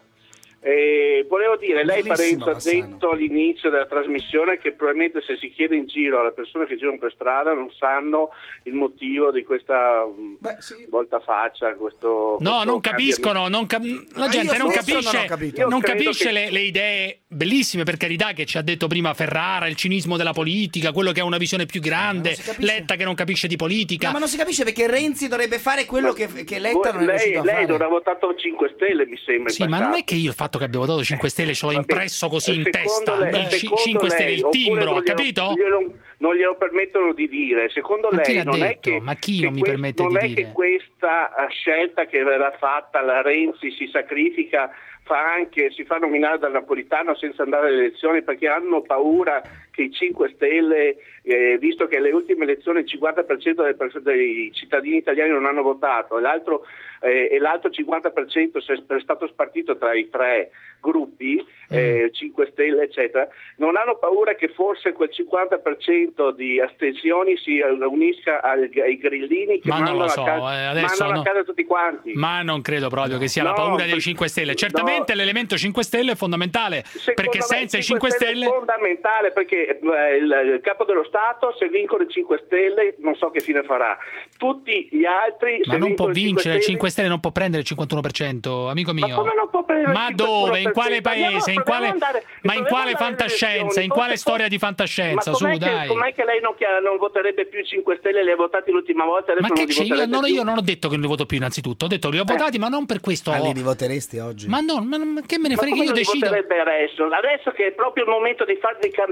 Eh, volevo dire, lei Bellissimo, Parenzo ha Bassano. detto all'inizio della trasmissione che probabilmente se si chiede in giro alle persone che girano per strada non sanno il motivo di questa Beh, sì. voltafaccia, questo... No, questo non capiscono, non cap- la Ma gente io non stesso non capisce, ho capito. Io non credo capisce che- le, le idee bellissime, per carità, che ci ha detto prima Ferrara, il cinismo della politica, quello che ha una visione più grande, si capisce. Letta che non capisce di politica. No, ma non si capisce perché Renzi dovrebbe fare quello che, che Letta non è lei, riuscito a lei fare. non ha votato cinque Stelle, mi sembra. Sì, ma non è che io il fatto che abbia votato cinque Stelle ce l'ho Vabbè, impresso così in secondo testa, lei- il secondo cinque Stelle, lei, il oppure timbro, non glielo- capito? glielo- non glielo permettono di dire. Secondo Ma chi lei l'ha non è detto? che Ma chi che non mi que- permette non di è dire? che questa eh, scelta che verrà fatta, la Renzi si sacrifica, fa anche, si fa nominare dal Napolitano senza andare alle elezioni perché hanno paura che i cinque Stelle, eh, visto che alle ultime elezioni il cinquanta per cento delle pers- dei cittadini italiani non hanno votato e l'altro, eh, e l'altro cinquanta per cento è è stato spartito tra i tre gruppi, eh, cinque Stelle eccetera, non hanno paura che forse quel cinquanta per cento di astensioni si unisca ai, ai grillini che Ma non mandano, lo so, a, casa, eh, adesso mandano no. a casa tutti quanti. Ma non credo proprio che sia No, la paura per- dei cinque Stelle. Certamente no. l'elemento cinque Stelle è fondamentale, Secondo perché me senza il i cinque Stelle... è fondamentale perché eh, il, il capo dello Stato se vincono i cinque Stelle non so che fine farà. Tutti gli altri Ma se non può vincono i vincere, il cinque cinque Stelle non può prendere il cinquantuno per cento, amico mio. Ma come non può prendere il Ma cinquantuno dove? In quale per cento? paese? In Proviamo quale... ad andare- Ma in proviamo quale ad andare alle fantascienza? elezioni. In quale Forse- storia di fantascienza? Ma Su, com'è che, dai. com'è che lei non, chiama- non voterebbe più i cinque Stelle? Le ha votati l'ultima volta, adesso Ma non che li c'è? Io voterebbe non, più? io non ho detto che non li voto più, innanzitutto. Ho detto li ho votati, ma non per questo. Ma li rivoteresti oggi? Ma no, ma, ma che me ne Ma frega, come io non li decido. voterebbe adesso? Adesso che è proprio il momento di fare dei cambiamenti,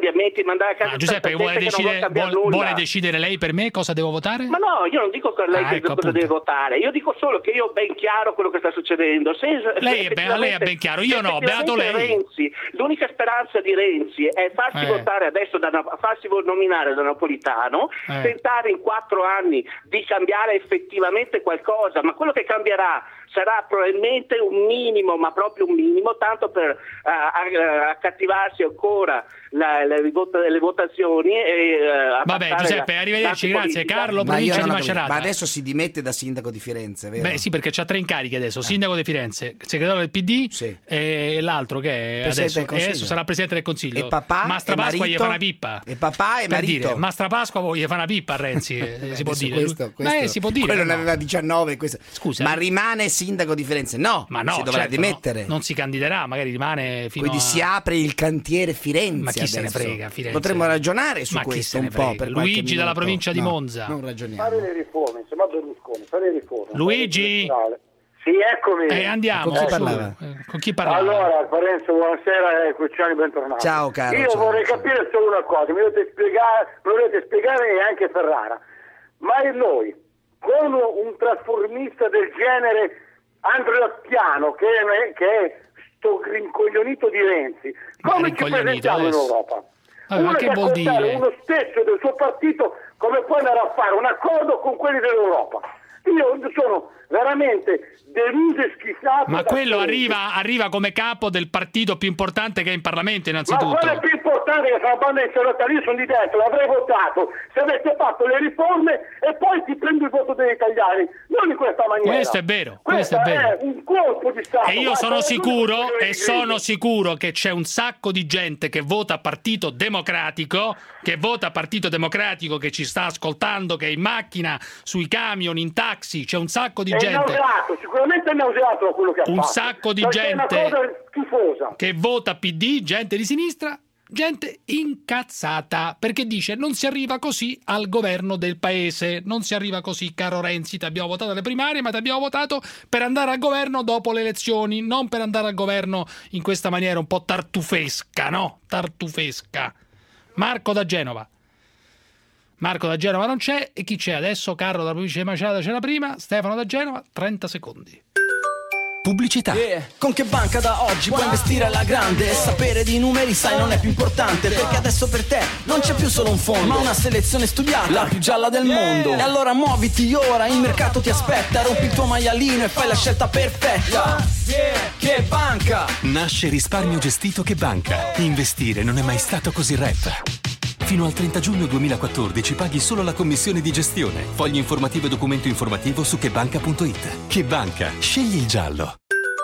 mandare a casa Ma Giuseppe, tanta vuole, gente che non decidere, vuole cambiare vuole, nulla. vuole decidere lei per me cosa devo votare? Ma no, io non dico per lei Ah, che ecco, cosa deve votare, io dico solo che io ho ben chiaro quello che sta succedendo. Se, Lei è ben- lei è ben chiaro, io no, beato lei. Renzi, l'unica speranza di Renzi è farsi Eh. votare adesso, da, farsi nominare da Napolitano, Eh. tentare in quattro anni di cambiare effettivamente qualcosa, ma quello che cambierà sarà probabilmente un minimo, ma proprio un minimo, tanto per uh, uh, accattivarsi ancora la, la, le, vota- le votazioni e uh, Vabbè, Giuseppe, arrivederci, grazie. Carlo, Ma io provincia non di ho capito. Macerata. Ma adesso si dimette da sindaco di Firenze, vero? Beh sì, perché c'ha tre incarichi adesso, sindaco di Firenze, segretario del P D e l'altro che è Presidente adesso, del Consiglio. adesso sarà Presidente del Consiglio. E papà? Mastra E Pasqua gli marito? fa una pippa. E papà e per marito? dire, Mastra Pasqua gli fa una pippa a Renzi, eh, si può Adesso dire. questo, questo- Beh, si può dire. quello no? ne aveva diciannove. Questo. Scusa. Ma rimane sindaco di Firenze? No, Ma no, si dovrà certo, dimettere. no, non si candiderà, magari rimane fino Quindi a... si apre il cantiere Firenze. Ma chi se ne adesso. frega, Firenze? Potremmo ragionare su Ma chi questo se ne un po' frega? per qualche Luigi dalla minuto. provincia di No, Monza. Non ragioniamo. Fare le riforme, insomma Berlusconi, fare le riforme. Luigi? Sì, eccomi. Eh, andiamo. Con chi su. parlava? Eh, Con chi parlava? Allora, Parenzo, buonasera e Cruciani, bentornato. Ciao, caro, Io ciao, vorrei ciao. capire solo una cosa, mi dovete spiegare, me lo dovete spiegare e anche Ferrara. Ma noi, con un trasformista del genere Andreottiano, che è, che è sto rincoglionito di Renzi, come ci presentiamo in adesso. Europa? Vabbè, ma uno che che vuol ascoltare dire? uno stesso del suo partito, come può andare a fare un accordo con quelli dell'Europa? Io sono veramente deluso e schifato. Ma da quello questo. arriva, arriva come capo del partito più importante che è in Parlamento, Ma innanzitutto. quello è più importante che sono banda insolata, io sono di destra, l'avrei votato se avesse fatto le riforme e poi si prende il voto degli italiani, non in questa maniera. Questo è vero, questo Questo è vero. un colpo di Stato. E io Ma sono sono sicuro, tutti e di sono crisi. sicuro che c'è un sacco di gente che vota Partito Democratico, che vota Partito Democratico, che ci sta ascoltando, che è in macchina, sui camion, in taxi, c'è un sacco di È gente. nauseato, sicuramente è nauseato da quello che ha Un fatto. sacco di Perché gente è una cosa schifosa. che vota P D, gente di sinistra, gente incazzata, perché dice non si arriva così al governo del paese, non si arriva così, caro Renzi, ti abbiamo votato alle primarie, ma ti abbiamo votato per andare al governo dopo le elezioni, non per andare al governo in questa maniera un po' tartufesca, no? Tartufesca. Marco da Genova. Marco da Genova non c'è, e chi c'è adesso? Carlo dalla provincia di Macerata c'era prima, Stefano da Genova, trenta secondi. Pubblicità. Yeah. Con che banca da oggi puoi investire alla grande e sapere di numeri sai non è più importante, perché adesso per te non c'è più solo un fondo ma una selezione studiata, la più gialla del mondo. E allora muoviti ora, il mercato ti aspetta, rompi il tuo maialino e fai la scelta perfetta. Che banca? Nasce Risparmio Gestito Che Banca. Investire non è mai stato così rap. Fino al trenta giugno duemilaquattordici paghi solo la commissione di gestione. Fogli informativo e documento informativo su chebanca punto it. Che Banca? Scegli il giallo.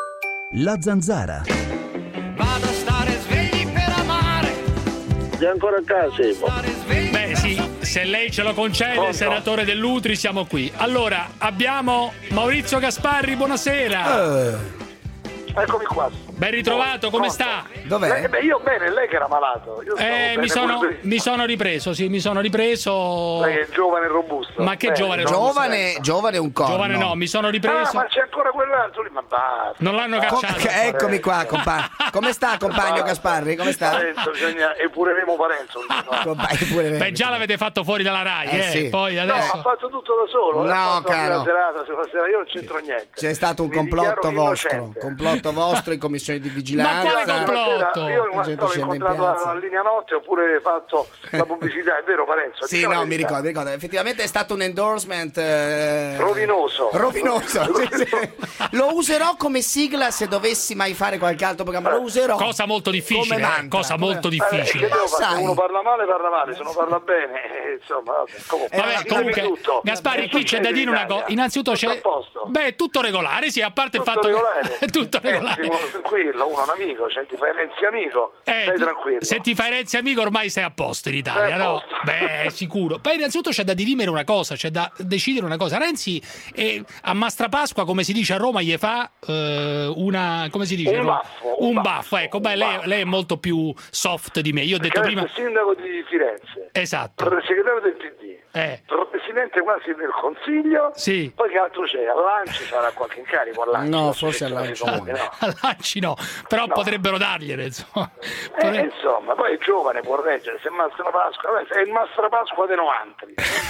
La Zanzara. Vado a stare svegli per amare. Sei ancora a casa, Simo? Beh sì, se lei ce lo concede, Pronto? senatore Dell'Utri, siamo qui. Allora, abbiamo Maurizio Gasparri, buonasera. Eccomi qua. Ben ritrovato, come Pronto? sta? Lei- beh, io bene, lei che era malato. Io stavo Eh, bene mi sono, pure prima. mi sono ripreso, sì, mi sono ripreso. Lei è giovane e robusto. Ma che Bene, giovane, no? Giovane, giovane un corno. Giovane no, mi sono Ah, ripreso. ma c'è ancora quell'altro lì, ma basta. Non l'hanno Ah, cacciato. Eccomi qua, compagno. Come sta, compagno Gasparri? Come sta? Parenzo, bisogna epureremo Parenzo. Compagno, pure Beh, già l'avete fatto fuori dalla Rai, Eh, eh, sì. poi No, adesso. ha fatto tutto da solo. No, ha fatto caro. La serata, stasera io non c'entro niente. C'è stato un Mi complotto dichiaro vostro, innocente. complotto vostro in commissione di vigilanza. Ma quale complotto? Io La gente l'ho scende in incontrato piazza. alla linea notte, ho pure fatto la pubblicità, è vero Parenzo? Sì, Diciamo no, la mi verità. ricordo, mi ricordo. Effettivamente è stato un endorsement eh, Rovinoso. Rovinoso, sì, sì. Lo userò come sigla se dovessi mai fare qualche altro programma. Lo userò. Cosa molto difficile, come eh, mantra, cosa come- molto Eh, difficile. che devo fare? Se sai. uno parla male, parla male, se uno parla bene, eh, insomma, vabbè, comunque. Vabbè, Ditemi comunque, tutto. Gaspari, Che qui c'è da succede dire in una Italia? cosa. Innanzitutto Tutto c'è. a posto? Beh, tutto regolare, sì, a parte il Tutto fatto regolare? che. Tutto regolare. Eh, Simo, tranquillo, uno è un amico, cioè ti fai Renzi amico, Eh, stai ti- tranquillo. se ti fai Renzi amico ormai sei a posto in Italia, Sei a no? posto. Beh, sicuro. Poi innanzitutto c'è da dirimere una cosa, c'è da decidere una cosa. Renzi eh, a Mastrapasqua, come si dice a Roma, Roma gli fa eh, una, come si dice? Un baffo. Un, un baffo, ecco, beh, lei, lei è molto più soft di me. Io ho detto prima... il sindaco di Firenze, esatto, il segretario del P D, eh. il presidente quasi del Consiglio, sì. Poi che altro c'è? All'Anci sarà qualche incarico, all'Anci, no, forse all'Anci no. all'Anci no, però no. potrebbero dargliene, insomma. Eh, insomma, poi è giovane, può reggere, se Mastro Pasqua, è il Mastro Pasqua dei novanta.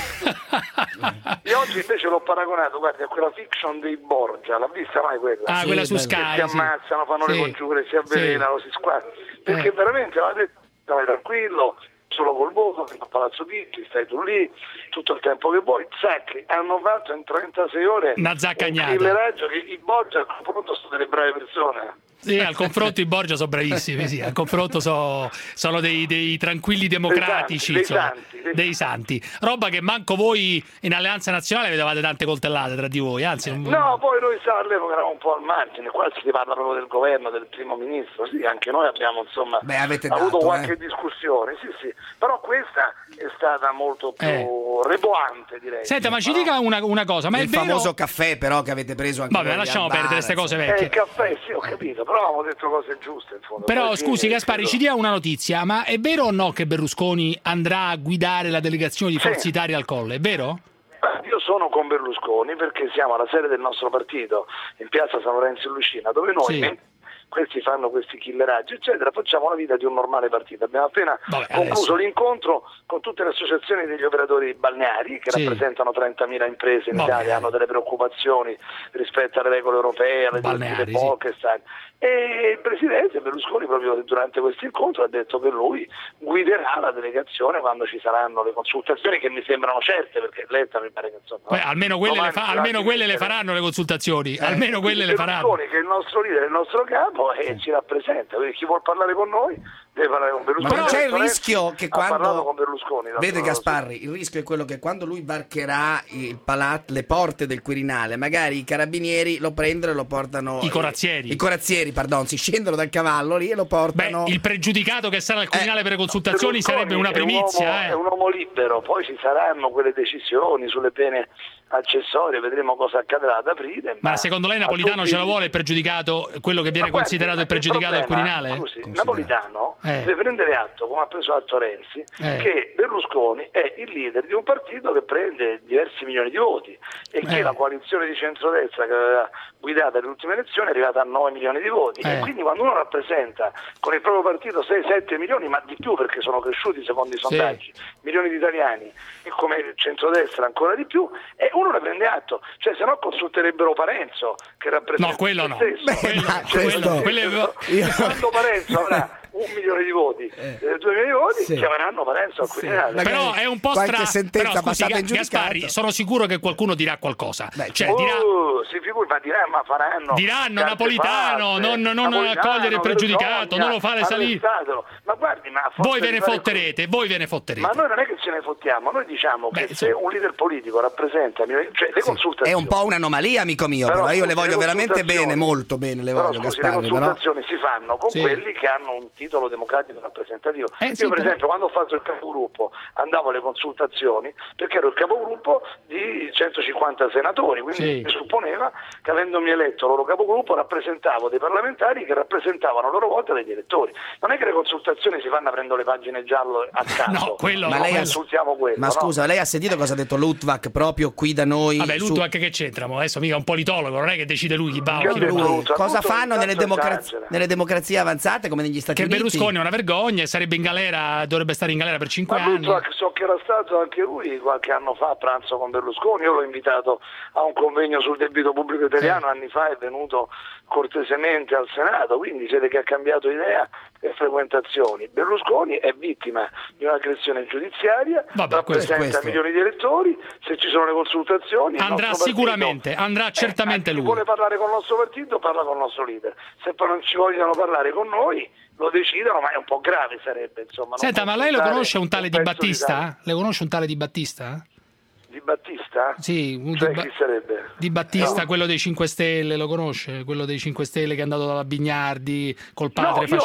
Io oggi invece l'ho paragonato, guardi, a quella fiction dei Borgia, l'ha vista mai quella? Ah, sì, quella su Sky, che si ammazzano, fanno sì. le congiure, si avvelenano, sì. si squadrano, perché eh. veramente l'ha detto, stai tranquillo, solo col voto, a Palazzo Chigi, stai tu lì tutto il tempo che vuoi. Zacchi hanno fatto in trentasei ore una zaccagnata, un killeraggio che i Borgia al confronto sono delle brave persone. Sì, al confronto i Borgia sono bravissimi, sì, al confronto so, sono dei, dei tranquilli democratici, dei insomma, santi, dei, dei santi. Roba che manco voi in Alleanza Nazionale vedevate tante coltellate tra di voi, anzi. Non... No, poi noi sa, all'epoca eravamo un po' al margine, qua si parla proprio del governo, del primo ministro, sì, anche noi abbiamo insomma Beh, avete avuto dato, qualche eh. discussione, sì sì, però questa è stata molto più eh. reboante, direi. Senta, ma ci però... dica una, una cosa, ma il è vero... famoso caffè però che avete preso anche Vabbè, voi lasciamo al bar, perdere queste cose Eh, vecchie. il caffè, sì, ho capito, però avevamo detto cose giuste in fondo. Però Poi, scusi sì, Gasparri, credo... ci dia una notizia, ma è vero o no che Berlusconi andrà a guidare la delegazione di Forza sì. Italia al Colle, è vero? Io sono con Berlusconi perché siamo alla sede del nostro partito in piazza San Lorenzo in Lucina, dove noi Sì. questi fanno questi killeraggi eccetera, facciamo la vita di un normale partito. Abbiamo appena Vabbè, concluso adesso. l'incontro con tutte le associazioni degli operatori balneari che Sì. rappresentano trentamila imprese in Vabbè. Italia, hanno delle preoccupazioni rispetto alle regole europee, alle direttive Balneari, sì. Bolkestein. E il presidente Berlusconi proprio durante questo incontro ha detto che lui guiderà la delegazione quando ci saranno le consultazioni, che mi sembrano certe, perché Letta mi pare che insomma Beh, almeno quelle, le, fa, almeno quelle le faranno le consultazioni, eh. almeno quelle le faranno. Berlusconi, che è il nostro leader, il nostro capo, e ci rappresenta, quindi chi vuol parlare con noi deve parlare con Berlusconi. Ma non c'è il Renzi rischio che ha parlato quando con Berlusconi, vede Gasparri, il rischio è quello che quando lui varcherà il palat- le porte del Quirinale, magari i carabinieri lo prendono e lo portano I corazzieri. i corazzieri, pardon, si scendono dal cavallo lì e lo portano. Beh, il pregiudicato che sarà al Quirinale Eh, per le consultazioni Berlusconi sarebbe una è un primizia, uomo- eh. è un uomo libero, poi ci saranno quelle decisioni sulle pene accessorie, vedremo cosa accadrà ad aprile. Ma secondo lei a Napolitano tutti- ce la vuole il pregiudicato, quello che viene Ma guardi, considerato il pregiudicato al problema, Quirinale? Scusi, Napolitano Eh. deve prendere atto, come ha preso atto Renzi, Eh. che Berlusconi è il leader di un partito che prende diversi milioni di voti e che Eh. la coalizione di centrodestra che aveva guidato le ultime elezioni è arrivata a nove milioni di voti Eh. e quindi quando uno rappresenta con il proprio partito sei sette milioni, ma di più perché sono cresciuti secondo i sondaggi, milioni di italiani e come il centrodestra ancora di più, e uno ne prende atto, cioè se no consulterebbero Parenzo che rappresenta No, quello no. se stesso. Beh, Cioè, ma cioè, questo- quello- quando Parenzo avrà un milione di voti, eh. due milioni di voti, Sì. chiameranno Parenzo al Sì. Quirinale. Magari Però è un po' qualche strano. sentenza Però scusi, passata in Ga- Gasparri, giudicato. sono sicuro che qualcuno dirà qualcosa. Beh, cioè, Oh, dirà, si figuri, ma dirà, ma faranno diranno carte Napolitano, false, non, non Napolitano, accogliere il pregiudicato, Vergogna, non lo fare salire. arrestatelo. Ma guardi, ma a forza Voi ve di ne fare fotterete, voi ve ne questo- fotterete. Ma noi non è che ce ne fottiamo, noi diciamo Beh, che se insomma. un leader politico rappresenta, cioè le È consultazioni. un po' un'anomalia, amico mio, però, Però, io le scusi, voglio le veramente bene, consultazioni- molto bene, le Però voglio scusi, le Gasparri, però. consultazioni si fanno con Sì. quelli che hanno un titolo democratico rappresentativo. Eh, Io sì, per però- esempio quando ho fatto il capogruppo andavo alle consultazioni perché ero il capogruppo di centocinquanta senatori, quindi Sì. mi supponeva che avendomi eletto loro capogruppo rappresentavo dei parlamentari che rappresentavano a loro volta degli elettori. Non è che le consultazioni si fanno aprendo le pagine giallo a caso. No, quello Ma no. lei ha- consultiamo quello. Ma no? scusa, lei ha sentito cosa ha detto Luttwak proprio qui da noi? Vabbè, su- Lutto anche che c'entra, mo adesso mica è un politologo, non è che decide lui chi va o Che chi ha non detto va. Luttwak? Cosa Luttwak fanno ogni nelle, tanto democra- esagera. nelle democrazie avanzate come negli Stati Che Uniti? Berlusconi è una vergogna e sarebbe in galera, dovrebbe stare in galera per cinque Ma anni. Luttwak so che era stato anche lui qualche anno fa a pranzo con Berlusconi, io l'ho invitato a un convegno sul debito pubblico italiano, Eh. anni fa è venuto cortesemente al Senato, quindi siete che ha cambiato idea e frequentazioni. Berlusconi è vittima di un'aggressione giudiziaria, Vabbè, rappresenta questo- milioni di elettori, se ci sono le consultazioni il Andrà nostro sicuramente, partito- andrà certamente eh, chi lui. vuole parlare con il nostro partito parla con il nostro leader, se poi non ci vogliono parlare con noi lo decidono, ma è un po' grave sarebbe, insomma. non Senta, ma lei lo consultare conosce un tale un Di pezzo Battista? d'Italia. Le conosce un tale Di Battista? Di Battista? Sì, un Cioè, Di, Ba- chi sarebbe? Di Battista, No. quello dei cinque Stelle, lo conosce? Quello dei cinque Stelle che è andato dalla Bignardi col No, padre io fasc- sa che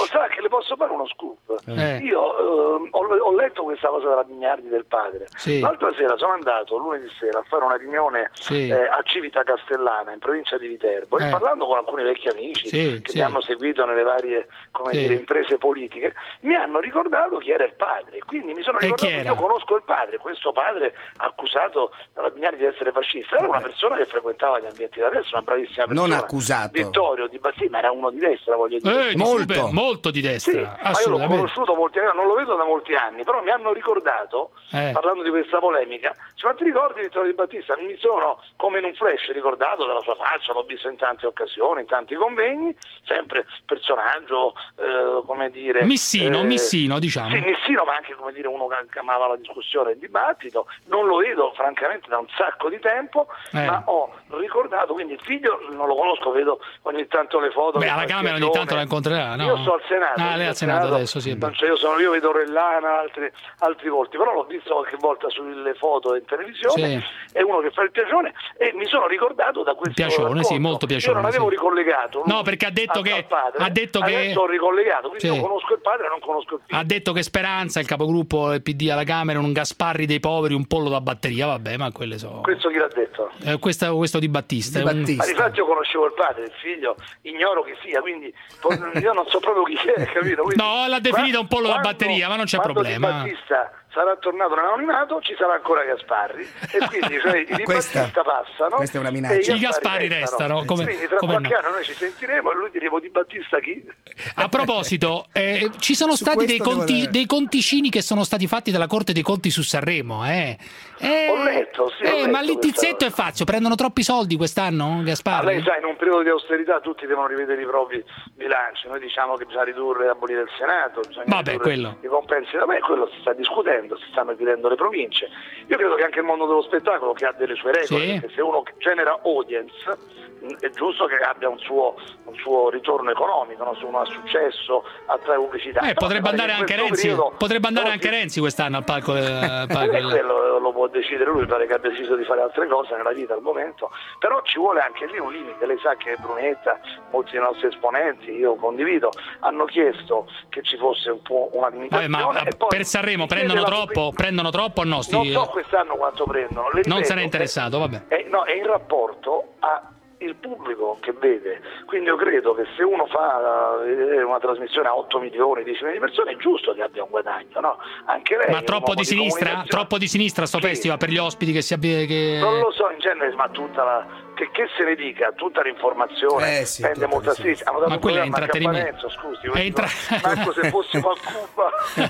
le posso fare uno scoop? Eh. Io eh, ho, ho letto questa cosa della Bignardi del padre. Sì. L'altra sera sono andato, lunedì sera, a fare una riunione Sì. eh, a Civita Castellana, in provincia di Viterbo, Eh. e parlando con alcuni vecchi amici Sì, che sì. mi hanno seguito nelle varie come Sì. dire, imprese politiche, mi hanno ricordato chi era il padre. Quindi mi sono E ricordato chi che era? io conosco il padre, questo padre accusato dalla Bignardi di essere fascista. Era una persona che frequentava gli ambienti da destra, una bravissima persona. Non accusato. Vittorio Di Battista, ma era uno di destra, voglio dire. Eh, molto, molto di destra, Sì, ma io l'ho assolutamente. conosciuto molti anni, non lo vedo da molti anni, però mi hanno ricordato, Eh. parlando di questa polemica, cioè, ma ti ricordi Vittorio Di Battista? Mi sono come in un flash ricordato della sua faccia, l'ho visto in tante occasioni, in tanti convegni, sempre personaggio, eh, come dire... Missino, eh, Missino, diciamo. Sì, Missino, ma anche come dire uno che amava la discussione e il dibattito. Non lo vedo francamente da un sacco di tempo, Eh. ma ho ricordato, quindi il figlio non lo conosco, vedo ogni tanto le foto. Beh, che alla fa Camera ogni Piagione. tanto la incontrerà, no? Io sto al Senato. Ah, lei è al Senato adesso, sì. Non c'è, io, sono, io vedo Orellana, altri, altri volti, però l'ho visto qualche volta sulle foto in televisione, Sì. è uno che fa il piacione, e mi sono ricordato da questo Piacione, racconto. sì, molto piacione, Io non avevo sì. ricollegato. No, perché ha detto al- che- al padre. ha detto che- Adesso ho ricollegato, quindi Sì. io conosco il padre e non conosco il figlio. Ha detto che Speranza, il capogruppo del P D alla Camera, un Gasparri dei poveri, un pollo da batteria, vabbè, ma quelle sono... Questo chi l'ha detto? Eh, questo, questo Di Battista. Di è un- Battista. Ma di fatto io conoscevo il padre, il figlio, ignoro chi sia, quindi io non so proprio chi è, capito? Quindi, No, l'ha definita un pollo da quando- batteria, ma non c'è quando problema. Di Battista sarà tornato nell'anonimato, ci sarà ancora Gasparri, e quindi cioè, i Di Questa- Battista passano, questa è una minaccia. e I Gasparri restano, come- quindi tra come qualche no. anno noi ci sentiremo e lui diremo Di Battista chi? A proposito, eh, ci sono Su stati dei, questo devo conti, dare- dei conticini che sono stati fatti dalla Corte dei Conti su Sanremo, eh. Eh, Ho letto, sì, ho eh, letto ma lì questa Tizzetto e cosa. Fazio prendono troppi soldi quest'anno, Ah, Gasparri? lei sa, in un periodo di austerità tutti devono rivedere i propri bilanci, noi diciamo che bisogna ridurre e abolire il Senato, bisogna Vabbè, ridurre quello. i compensi da me, quello si sta discutendo, si stanno chiudendo le province. Io credo che anche il mondo dello spettacolo, che ha delle sue regole, Sì. perché se uno genera audience mh, è giusto che abbia un suo, un suo ritorno economico, no? Se uno ha successo attrae pubblicità. Eh, No, potrebbe mi pare andare che in anche questo Renzi, periodo- potrebbe andare no, anche sì. Renzi quest'anno al palco del... al palco Eh, del- quello lo può decidere lui, pare che abbia deciso di fare altre cose nella vita al momento, però ci vuole anche lì un limite. Lei sa che Brunetta, molti dei nostri esponenti, io condivido, hanno chiesto che ci fosse un po' una limitazione. Vabbè, ma e poi per Sanremo si chiede prendono la troppo, pubblicità. prendono troppo o no? Sti... Non so quest'anno quanto prendono. Le Non ripeto, se n'è interessato, vabbè. È, no, è in rapporto a il pubblico che vede, quindi io credo che se uno fa eh, una trasmissione a otto milioni, dieci milioni di persone è giusto che abbia un guadagno, no? Anche lei Ma è un troppo uomo di sinistra? comunicazione. Troppo di sinistra sto Sì. festival per gli ospiti che si abbia... Che... Non lo so in genere, ma tutta la che, che se ne dica, tutta l'informazione Eh sì, pende tutta molto a di sinistra. Hanno dato Ma un quello è programma a intrattenimento. Capanezzo, scusi, È intra- manco se fossimo a Cuba.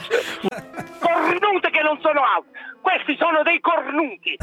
Cornute che non sono out, questi sono dei cornuti.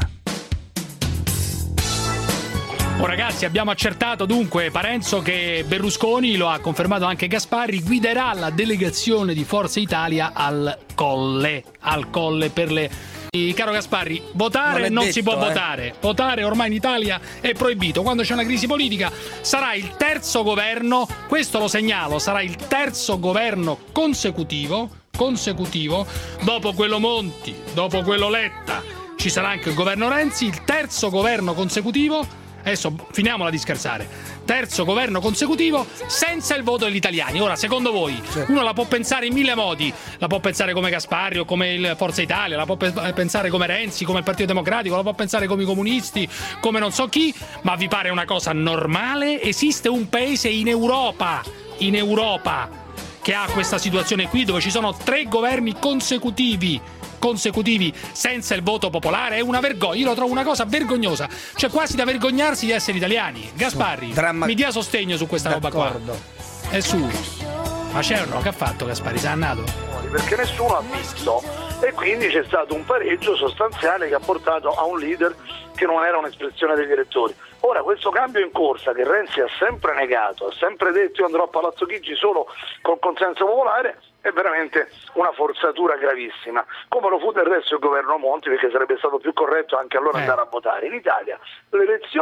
Oh ragazzi, abbiamo accertato dunque Parenzo che Berlusconi, lo ha confermato anche Gasparri, guiderà la delegazione di Forza Italia al Colle, al Colle per le... Eh, Caro Gasparri, votare Non è non, si detto, può eh. votare, votare ormai in Italia è proibito. Quando c'è una crisi politica sarà il terzo governo, questo lo segnalo, sarà il terzo governo consecutivo, consecutivo, dopo quello Monti, dopo quello Letta, ci sarà anche il governo Renzi, il terzo governo consecutivo. Adesso finiamola di scherzare. Terzo governo consecutivo senza il voto degli italiani. Ora, secondo voi, uno la può pensare in mille modi. La può pensare come Gasparri o come il Forza Italia, la può pe- pensare come Renzi, come il Partito Democratico, la può pensare come i comunisti, come non so chi, ma vi pare una cosa normale? Esiste un paese in Europa, in Europa, che ha questa situazione qui, dove ci sono tre governi consecutivi consecutivi senza il voto popolare? È una vergogna, io lo trovo una cosa vergognosa, cioè quasi da vergognarsi di essere italiani. Gasparri, Dramma- mi dia sostegno su questa roba qua. D'accordo. È su. Ma c'è no, che ha fatto Gasparri? Si è annato? Perché nessuno ha visto, e quindi c'è stato un pareggio sostanziale che ha portato a un leader che non era un'espressione degli elettori. Ora questo cambio in corsa che Renzi ha sempre negato, ha sempre detto io andrò a Palazzo Chigi solo col consenso popolare, è veramente una forzatura gravissima, come lo fu del resto il governo Monti, perché sarebbe stato più corretto anche allora Eh. andare a votare. In Italia l'elezione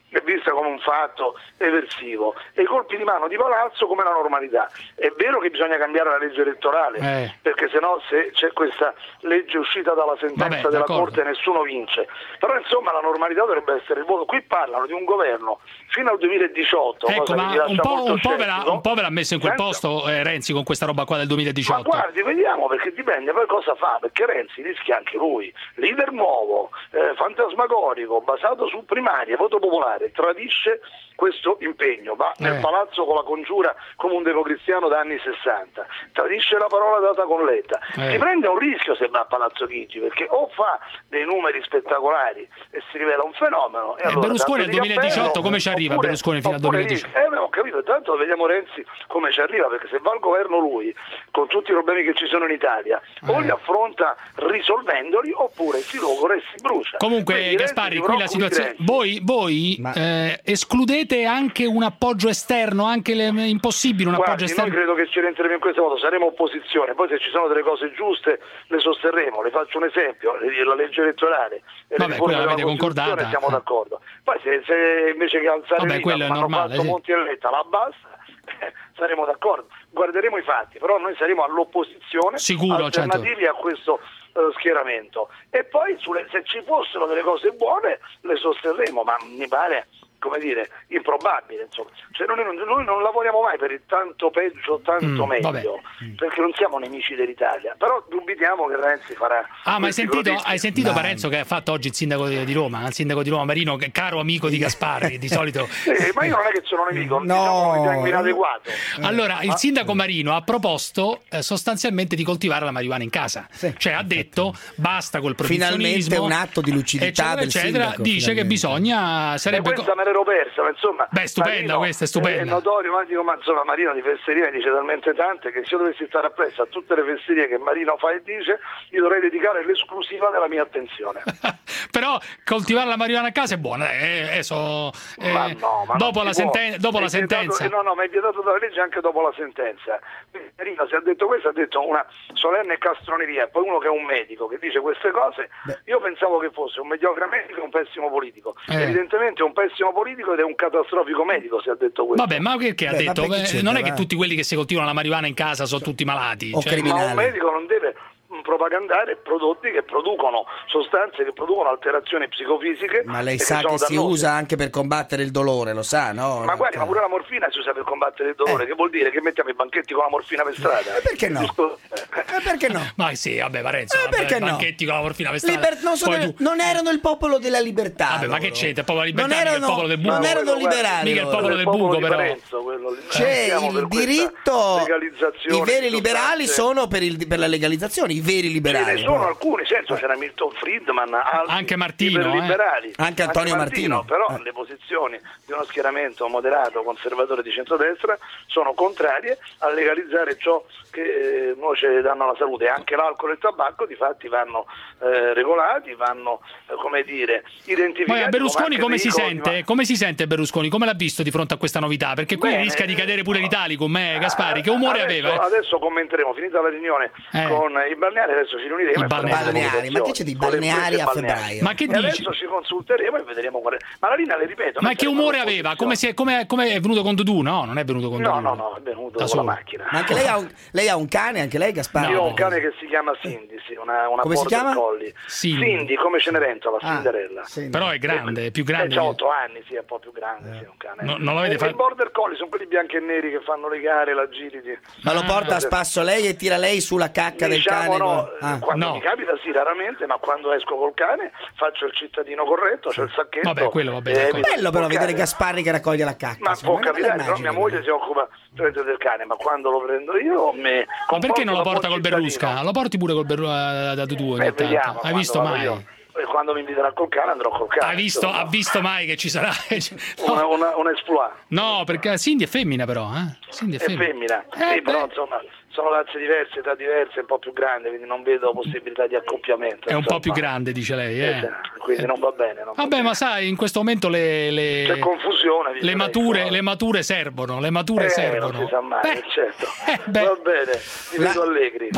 è vista come un fatto eversivo e i colpi di mano di Palazzo come la normalità. È vero che bisogna cambiare la legge elettorale, eh. perché sennò se c'è questa legge uscita dalla sentenza Vabbè, della d'accordo. Corte nessuno vince, però insomma la normalità dovrebbe essere il voto. Qui parlano di un governo fino al duemiladiciotto, Ecco, cosa che mi ma lascia un po', molto un, po ve l'ha, scettico. un po' ve l'ha messo in quel Senza- posto eh, Renzi con questa roba qua del duemiladiciotto. Ma guardi, vediamo, perché dipende poi cosa fa, perché Renzi rischia anche lui, leader nuovo, eh, fantasmagorico, basato su primarie, voto popolare, tradisce questo impegno, va nel Eh. palazzo con la congiura come un democristiano da anni sessanta, tradisce la parola data con Letta, Eh. si prende un rischio se va a Palazzo Chigi, perché o fa dei numeri spettacolari e si rivela un fenomeno, e Eh, allora Berlusconi tanto al di duemiladiciotto cappello, come ci arriva oppure- Berlusconi fino al oppure duemiladiciotto? dice, Eh, beh, ho capito, tanto vediamo Renzi come ci arriva, perché se va al governo lui, con tutti i problemi che ci sono in Italia, o li affronta risolvendoli, oppure si logora e si brucia. Comunque, Quindi Renzi Gasparri, si qui la preoccupi di situazione. Renzi. Voi, voi eh, escludete anche un appoggio esterno, anche le, impossibile un appoggio Guardi, noi esterno. credo che ci rientreremo in questa volta, saremo opposizione, poi se ci sono delle cose giuste le sosterremo. Le faccio un esempio, la legge elettorale e le Vabbè, riforme quella della l'avete Costituzione, concordata. siamo d'accordo. Poi se, se invece che alzare Vabbè, l'I V A quello è come hanno normale, fatto sì. Monti e Letta la abbassa, eh, saremo d'accordo. Guarderemo i fatti, però noi saremo all'opposizione, Sicuro, alternativi a questo eh, schieramento. E poi sulle- se ci fossero delle cose buone le sosterremo, ma mi pare, come dire, improbabile, insomma. Cioè noi, non, noi non lavoriamo mai per il tanto peggio, tanto Mm, meglio, vabbè. perché non siamo nemici dell'Italia, però dubitiamo che Renzi farà. Ah, ma hai questi sentito, prodigi. hai sentito Parenzo che ha fatto oggi il sindaco di, di Roma, il sindaco di Roma Marino, che- caro amico di Gasparri, di solito. Eh, ma io non è che sono nemico, diciamo, mi ritengo inadeguato. Allora, il sindaco Marino ha proposto eh, sostanzialmente di coltivare la marijuana in casa. Cioè ha detto basta col proibizionismo. Finalmente un atto di lucidità eccetera, del eccetera. sindaco, Dice che finalmente. bisogna E sarebbe questa me l'ero persa, ma insomma. Beh, stupenda, Marino questa è stupenda. È notorio, ma dico, ma insomma, Marino di fesserie dice talmente tante che se io dovessi stare appresso a tutte le fesserie che Marino fa e dice, io dovrei dedicare l'esclusiva della mia attenzione. Però coltivare la marijuana a casa è buona, eh, eh, so, eh, Ma no, ma dopo non la, si può. senten- dopo È la vietato- sentenza. eh, no, no, ma è vietato dalla legge anche dopo la sentenza. Quindi Marino, se ha detto questo, ha detto una solenne castroneria. Poi uno che è un medico che dice queste cose, io pensavo che fosse un mediocre medico e un pessimo politico. Eh. Evidentemente è un pessimo politico ed è un catastrofico medico se ha detto questo. Vabbè, ma perché ha Beh, detto? ma perché Beh, c'entra, non è che va? tutti quelli che si coltivano la marijuana in casa sono tutti malati. cioè- Ma un medico non deve mh, propagandare prodotti che producono sostanze che producono alterazioni psicofisiche. Ma lei e che sa sono che si dannose. usa anche per combattere il dolore, lo sa, no? Ma guardi, ma pure la morfina si usa per combattere il dolore, che vuol dire che mettiamo i banchetti con la morfina per strada? Eh, perché no? Eh, perché no? Ma sì, vabbè, Parenzo, Eh, vabbè, perché no? banchetti con la morfina per strada. Liber- non, sono- Poi tu- non erano il popolo della libertà. Vabbè, ma loro. che c'entra? Il popolo della Non libertà, mica il erano, popolo del buco. non erano liberali. Mica il loro. popolo del buco, di però. Parenzo, quello lì. C'è Siamo per il questa diritto. legalizzazione I veri di liberali sostanze. sono per, il- per la legalizzazione, i veri Ce liberali. ne sono alcuni, certo, c'era Milton Friedman, altri Anche Martino, iperliberali. Anche Antonio Martino. Però le posizioni di uno schieramento moderato, conservatore di centrodestra sono contrarie a legalizzare ciò che eh, nuoce danno alla salute. Anche l'alcol e il tabacco di fatti vanno eh, regolati, vanno eh, come dire identificati. Ma Berlusconi come come anche si veicoli, sente? Come si sente Berlusconi? Come l'ha visto di fronte a questa novità? Perché qui Bene. rischia di cadere pure l'Italicum, eh, Gasparri. Che umore adesso, aveva? eh? Adesso commenteremo, finita la riunione Eh. con i balneari, adesso ci riuniremo. I e faremo balneari. delle Balneari, ma che c'è di con le balneari imprese a balneari. febbraio? Ma che E dici? adesso ci consulteremo e vedremo qual è. Ma la linea, le ripeto. Ma noi che saremo umore all'opposizione. aveva? Come, si è, come, come è venuto con Dudu? No, non è venuto con No, Dudu. no, no, è venuto Da con solo. la macchina. Ma anche lei ha un, lei ha un cane, anche lei Gasparri? Io ho un cane che si chiama Cindy, sì, una, una Come si border chiama? collie. Cindy. Cindy, come Cenerentola, Ah, Cinderella. sì. Però è grande, è più grande. Eh, c'ha otto anni, sì, è un po' più grande, sì, è un cane. No, non l'avete E fatto- I border collie sono quelli bianchi e neri che fanno le gare, l'agility. Ma lo porta a spasso lei e tira lei sulla cacca del Diciamo cane? no, Ah. quando No. mi capita sì, raramente, ma quando esco col cane faccio il cittadino corretto, c'ho il sacchetto. Vabbè, quello va bene, e d'accordo. evito Bello però col vedere cane. Gasparri che raccoglie la cacca. Ma insomma, può una bella capitare, però mia immagine. moglie si occupa del cane, ma quando lo prendo io me Ma perché non lo comporto porta da col buon Berlusca? cittadino. Lo porti pure col Berlusca da Dudu ogni Eh, tanto. vediamo, Hai quando visto vado mai? io. E quando mi inviterà col cane andrò col cane. Hai visto, insomma. ha visto mai che ci sarà? Una, No, una, un exploit. no, perché Cindy è femmina però, eh? Cindy è È femmina. femmina, Eh, sì, però beh. insomma sono razze diverse, età diverse, un po' più grande, quindi non vedo possibilità di accoppiamento. È un po' insomma. più grande, dice lei. Eh, Eh. quindi non va bene. Non va Vabbè, ma sai, in questo momento le, le, C'è confusione. dice le, lei, mature, no? le mature servono, le mature Eh, servono. non si sa mai, Beh, certo. eh, beh. Va bene, vi vedo allegri. Vabbè,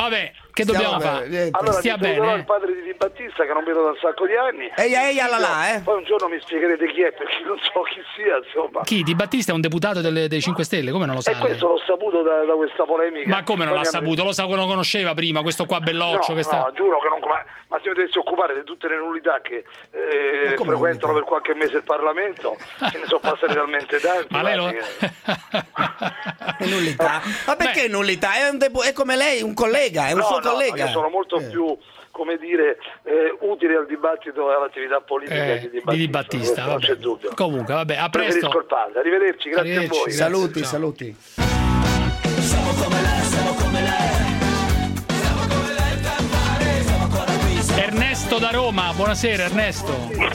Che dobbiamo fare? Eh, allora, stia mi troverò bene. il padre di Di Battista che non vedo da un sacco di anni. Ehi, ehi, alla là, eh. Poi un giorno mi spiegherete chi è, perché non so chi sia, insomma. Chi? Di Battista è un deputato delle, dei cinque Stelle, come non lo sa? E questo l'ho saputo da, da questa polemica. Ma come non Poi l'ha mi hanno- saputo? Lo sa, lo conosceva prima, questo qua belloccio No, che sta... no, giuro che non... Ma, ma se mi dovessi occupare di tutte le nullità che eh, frequentano per qualche mese il Parlamento, ce ne sono passati talmente tanti. Ma lei lo... È nullità. Ma perché nullità? È, un depo- è come lei, un collega, è un No, suo no, collega. io sono molto più, come dire, eh, utile al dibattito e all'attività politica Eh, di Di di Battista. Di Battista, questo non vabbè. c'è dubbio. Comunque, vabbè, a Preferisco presto. il padre. Arrivederci, grazie Arrivederci, a voi. Saluti, Ciao. saluti. Siamo come lei, siamo come lei. Siamo come lei per fare. Siamo ancora qui. Ernesto da Roma, buonasera Ernesto.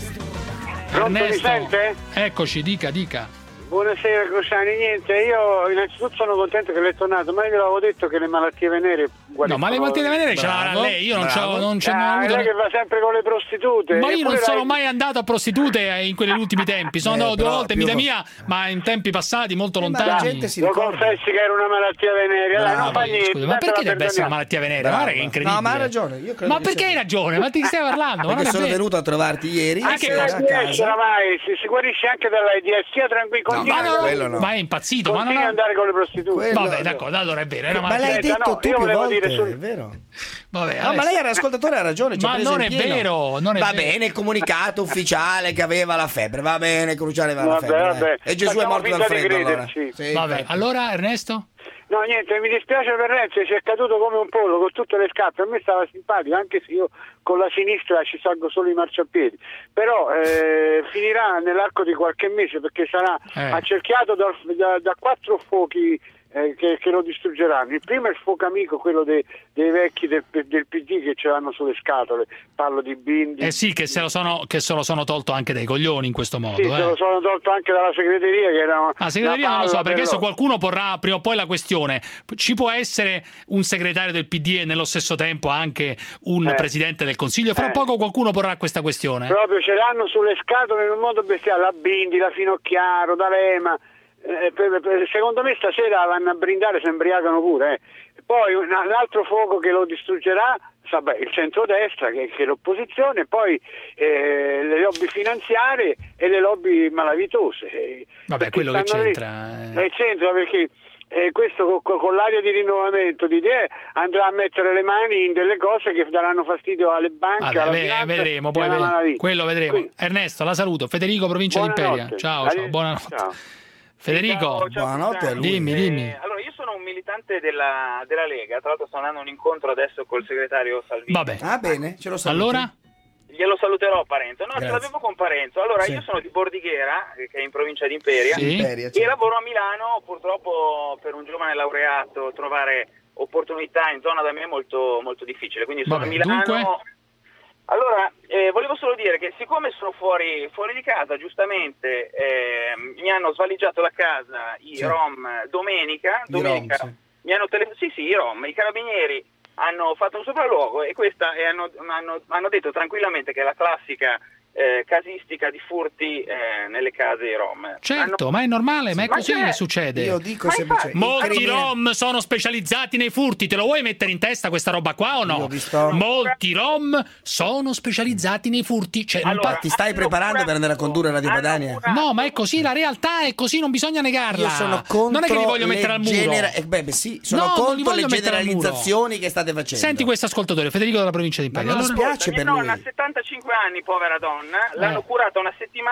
Pronto, mi sente? Eccoci, dica, dica. Buonasera Cruciani, niente, io innanzitutto sono contento che lei è tornato, ma io gliel'avevo detto che le malattie venere No, ma le malattie venere ce l'avrà lei, io non c'ho, non ce n'ho Ah, avuto- lei che va sempre con le prostitute. Ma io non Eppure sono lei- mai andato a prostitute in quegli ultimi tempi. Sono Eh, andato due però volte in più- vita mia, ma in tempi passati molto La lontani. gente si ricorda. Lo confessi che era una malattia venerea, dai, non fa niente. Scusa, ma dai, perché te la deve essere una perdoniamo. malattia venerea? Brava. Guarda che è incredibile. No, ma ha ragione, io credo Ma che perché sia- hai ragione? Ma di chi stai parlando? Ma non Perché è sono vero. venuto a trovarti ieri. Anche sera a l'AIDS casa. oramai si, si guarisce anche dall'AIDS, sia tranquillo, continua, ma no, quello no. ma è impazzito, ma non continua ha- ad andare con le prostitute. Vabbè, d'accordo, allora è vero, è una Ma malattia. l'hai Aspetta, detto no, tu io più volevo volte, dire sul- è vero. Vabbè, No, ma adesso- lei era ascoltatore, ha ragione. ci ha Ma preso non in è pieno. vero, non è va vero. bene, il comunicato ufficiale che aveva la febbre. Va bene, Cruciale aveva la Vabbè, febbre. vabbè. eh. E Gesù è Facciamo morto dal finta di freddo allora. crederci. Sì, Vabbè, infatti. allora Ernesto? No, niente, mi dispiace per Renzi, ci è caduto come un pollo con tutte le scarpe. A me stava simpatico, anche se io con la sinistra ci salgo solo i marciapiedi. Però eh, finirà nell'arco di qualche mese perché sarà Eh. accerchiato da, da- da quattro fuochi eh, che, che lo distruggeranno. Il primo è il fuoco amico, quello de- dei vecchi del, del P D che ce l'hanno sulle scatole. Parlo di Bindi. Eh sì, che se lo sono, che se lo sono tolto anche dai coglioni in questo modo. Sì, eh. se lo sono tolto anche dalla segreteria che era Ah, segreteria una non lo so, palla perché per adesso loro. qualcuno porrà prima o poi la questione. Ci può essere un segretario del P D e nello stesso tempo anche un Eh. presidente del Consiglio? Fra Eh. poco qualcuno porrà questa questione. Proprio ce l'hanno sulle scatole in un modo bestiale, la Bindi, la Finocchiaro, D'Alema. Eh, per- per- secondo me stasera vanno a brindare, si imbriagano pure. eh. Poi un, un altro fuoco che lo distruggerà, vabbè, il centrodestra che, che è l'opposizione, e poi eh, le lobby finanziarie e le lobby malavitose. eh, Vabbè, perché quello che stanno lì. c'entra, eh. Eh, c'entra perché eh, questo co- con, l'aria di rinnovamento di idee andrà a mettere le mani in delle cose che daranno fastidio alle banche, Vabbè, alla ve- finanza vedremo, e poi alla ve- malavita. quello vedremo. Quindi- Ernesto, la saluto. Federico, provincia di Imperia. Buonanotte. Ciao, ciao, Arrivederci. buonanotte. Ciao. Federico, Ciao, ciao, buonanotte a lui. dimmi, Eh, dimmi. allora, io sono un militante della, della Lega, tra l'altro sto andando a un incontro adesso col segretario Salvini. Vabbè. Ah, bene, ce lo saluti. Allora? Glielo saluterò Parenzo. No, ce Grazie. l'avevo con Parenzo. Allora, Sì. io sono di Bordighera, che è in provincia di Imperia, Sì. Imperia, e certo. lavoro a Milano. Purtroppo per un giovane laureato trovare opportunità in zona da me è molto, molto difficile. Quindi sono Vabbè, a Milano. dunque? Allora, eh, volevo solo dire che siccome sono fuori, fuori di casa, giustamente eh, mi hanno svaligiato la casa i Sì. Rom domenica, I Rom, domenica sì. mi hanno telefonato, sì sì, i Rom, i carabinieri hanno fatto un sopralluogo e questa e hanno, hanno, hanno detto tranquillamente che è la classica eh, casistica di furti eh, nelle case Rom. Certo, Hanno- ma è normale, ma è Ma così c'è- che succede. Io dico Ma semplicemente. Molti il crimine- Rom sono specializzati nei furti, te lo vuoi mettere in testa questa roba qua o Io no? vi sto- Molti Rom sono specializzati nei furti. Cioè, non Allora, par- Ti stai hanno preparando curato- per andare a condurre Radio hanno Padania? curato- No, ma è così, la realtà è così, non bisogna negarla. Io sono contro non è che li voglio le mettere al muro. genera- eh, beh, beh, sì, sono No, non li contro voglio le mettere al muro. generalizzazioni che state facendo. Senti questo ascoltatore, Federico della provincia di Ma Imperia. non Allora- spiace Mia per nonna ha lui. settantacinque anni, povera donna, l'hanno Eh. curata una settimana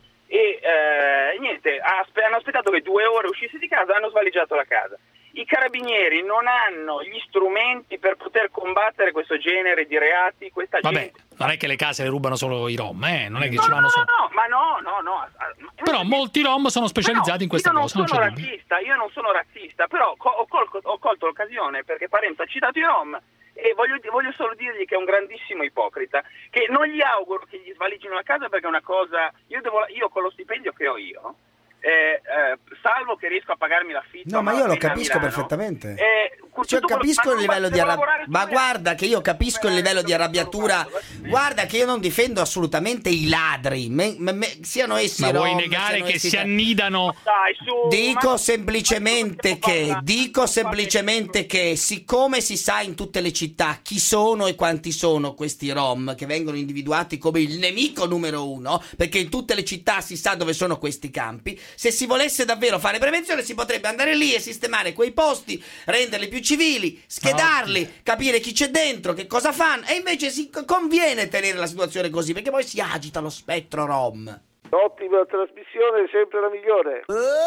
e eh, niente, ha aspe- hanno aspettato che due ore uscisse di casa e hanno svaligiato la casa. I carabinieri non hanno gli strumenti per poter combattere questo genere di reati, questa Vabbè, gente... non è che le case le rubano solo i Rom, eh? Non è che No, ci no, vanno no, solo. no, ma no, no, no. ah, ah, ma- Però molti Rom sono specializzati no, in questa io non cosa, non sono c'è dubbio. razzista, io non sono razzista, però co- ho, colco- ho colto l'occasione perché Parenzo ha citato i Rom e voglio, voglio solo dirgli che è un grandissimo ipocrita, che non gli auguro che gli svaligino la casa perché è una cosa, io, devo, io con lo stipendio che ho io eh, eh, salvo che riesco a pagarmi l'affitto. No, ma io lo a capisco Milano, perfettamente. eh, Cioè, tutto capisco quello- il livello di devo arrabbiatura. lavorare Ma tutte le- guarda che io capisco il livello di arrabbiatura. Guarda che io non difendo assolutamente i ladri, me- me- me- siano essi Ma vuoi rom, negare siano che essi si itali- annidano? Dai, su, Dico ma- semplicemente che, dico semplicemente che siccome si sa in tutte le città chi sono e quanti sono questi rom che vengono individuati come il nemico numero uno, perché in tutte le città si sa dove sono questi campi, se si volesse davvero fare prevenzione si potrebbe andare lì e sistemare quei posti, renderli più civili, schedarli, capire chi c'è dentro, che cosa fanno, e invece si conviene tenere la situazione così, perché poi si agita lo spettro rom. Ottima trasmissione, sempre la migliore.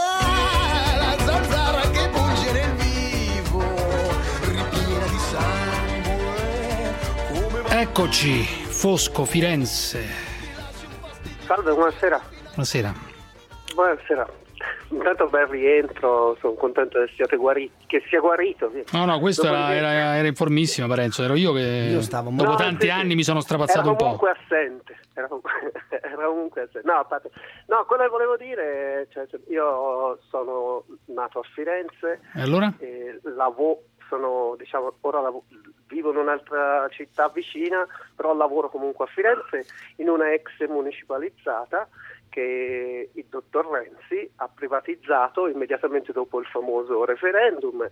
La zanzara che punge nel vivo, ripiena di sangue, come Eccoci, Fosco, Firenze. Salve, buonasera. Buonasera. Buonasera. Intanto bel rientro, sono contento che siate guariti, che sia guarito. Via. No, no, questo Dopo era, il- era, era informissimo, Parenzo. Ero io che Io stavo dopo No, tanti sì, sì. anni mi sono strapazzato era un po'. comunque assente. Era comunque, era comunque assente. No, a parte- no, quello che volevo dire, cioè, cioè, io sono nato a Firenze. E allora? E lavo- sono, diciamo, ora lavo- vivo in un'altra città vicina, però lavoro comunque a Firenze in una ex municipalizzata che il dottor Renzi ha privatizzato immediatamente dopo il famoso referendum,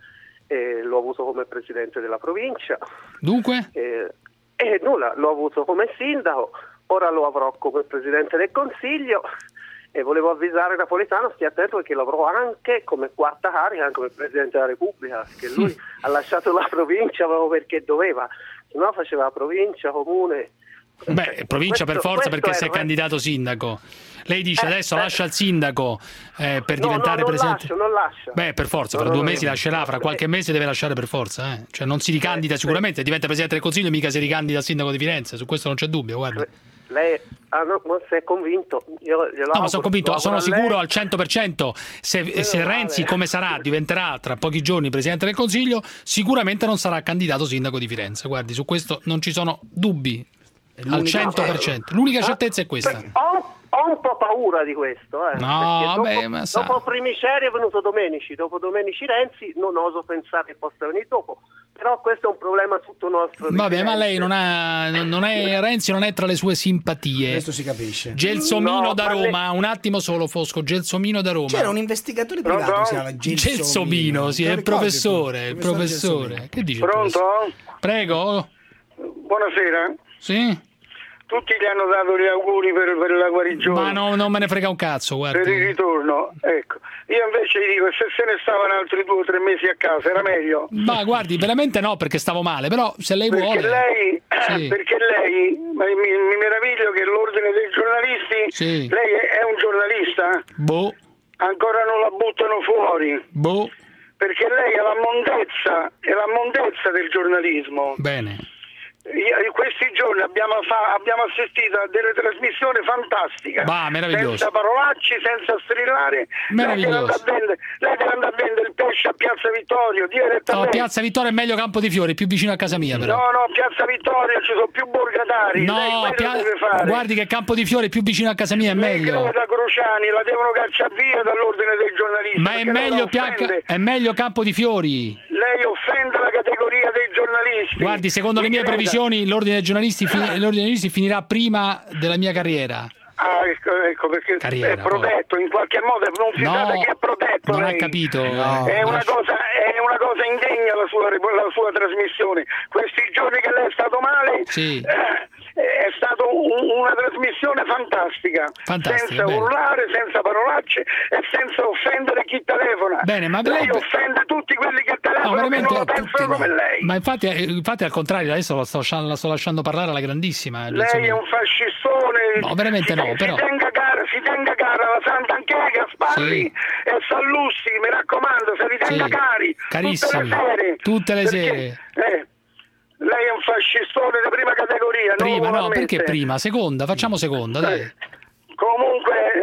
e l'ho avuto come presidente della provincia. Dunque? E, e nulla, l'ho avuto come sindaco, ora lo avrò come presidente del Consiglio e volevo avvisare Napolitano, stia attento perché lo avrò anche come quarta carica, anche come presidente della Repubblica, perché lui ha lasciato la provincia proprio perché doveva, se no faceva la provincia, comune. Beh, provincia per Questo- forza questo perché è si è il re- candidato sindaco. Lei dice Eh, adesso eh. lascia il sindaco eh, per No, diventare no, non presidente. lascio, non lascia. Beh, per forza, No, fra no, due no, mesi no. lascerà, fra qualche mese deve lasciare per forza. Eh. Cioè non si ricandida sicuramente, diventa presidente del Consiglio e mica si ricandida a sindaco di Firenze, su questo non c'è dubbio, guarda. Lei ah, no, non si è convinto? Io, glielo No, ma auguro, sono convinto, lo sono auguro a sicuro lei. al cento per cento se, se male. Renzi come sarà diventerà tra pochi giorni presidente del Consiglio, sicuramente non sarà candidato sindaco di Firenze. Guardi, su questo non ci sono dubbi al cento per cento. L'unica certezza è questa. Ho, ho un po' paura di questo, eh, No, perché vabbè, dopo, ma sa- dopo Primiceri è venuto Domenici, dopo Domenici Renzi non oso pensare che possa venire dopo, però questo è un problema tutto nostro. di Vabbè, ma Firenze. lei non ha non è Renzi non è tra le sue simpatie. Questo si capisce. Gelsomino No, da ma Roma, un attimo solo Fosco, Gelsomino da Roma. C'era un investigatore Pronto? privato, si chiama Gelsomino. Gelsomino, sì, Te è lo il ricordi professore, tu? il professore. Che dice? il Pronto? professore? Prego. Buonasera. Sì? Tutti gli hanno dato gli auguri per, per la guarigione. Ma no, non me ne frega un cazzo, Per il guardi. ritorno, ecco. Io invece gli dico, se se ne stavano altri due o tre mesi a casa, era meglio. Ma guardi, veramente no, perché stavo male, però se lei Perché vuole. lei, Sì. perché lei, ma mi, mi meraviglio che l'ordine dei giornalisti, Sì. lei è, è un giornalista? Boh, Ancora non la buttano fuori? boh, Perché lei è la mondezza, è la mondezza del giornalismo. bene. Io- in questi giorni abbiamo, fa- abbiamo assistito a delle trasmissioni fantastiche. Bah, meraviglioso. Senza parolacci, senza strillare. Meraviglioso. Lei deve andare a vendere, lei deve andare a vendere il pesce a Piazza Vittorio, No, direttamente. Piazza Vittoria è meglio Campo di Fiori, più vicino a casa mia però. No, no, Piazza Vittorio ci sono più borgatari. No, lei quello Pia- deve fare. guardi che Campo di Fiori più vicino a casa mia è Lei meglio. creda Cruciani, la devono cacciare via dall'ordine dei giornalisti. Ma è perché lei meglio, la Pia- offende. è meglio Campo di Fiori. Lei offende la categoria dei giornalisti. Guardi, secondo le Mi mie creda. previsioni, l'ordine dei giornalisti, fi- l'ordine dei giornalisti finirà prima della mia carriera. Ah, ecco, ecco perché Carriera, è protetto in qualche modo, non si No, sa perché è protetto. non ha lei. capito. è, No, una lascia- cosa, è una cosa indegna la sua, la sua trasmissione. Questi giorni che lei è stato male, Sì. eh, è stata una trasmissione fantastica, Fantastica, senza bene. urlare, senza parolacce e senza offendere chi telefona. Bene, ma lei lei- offende tutti quelli che No, telefonano che veramente non la pensano come lei. Ma infatti, eh, infatti al contrario, adesso la sto, lasciando, la sto lasciando parlare alla grandissima. Lei è un fascistone. No, veramente no, si, però. Si tenga cara, si tenga cara la Santa Anchele Gasparri Sì. e Sallussi, mi raccomando, se li tenga Sì. cari. Carissimi. Tutte le sere. Tutte le Perché, sere. eh, lei è un fascistone di prima categoria. non Prima, lo no, ammette. perché prima? Seconda, facciamo seconda, dai. Comunque, eh,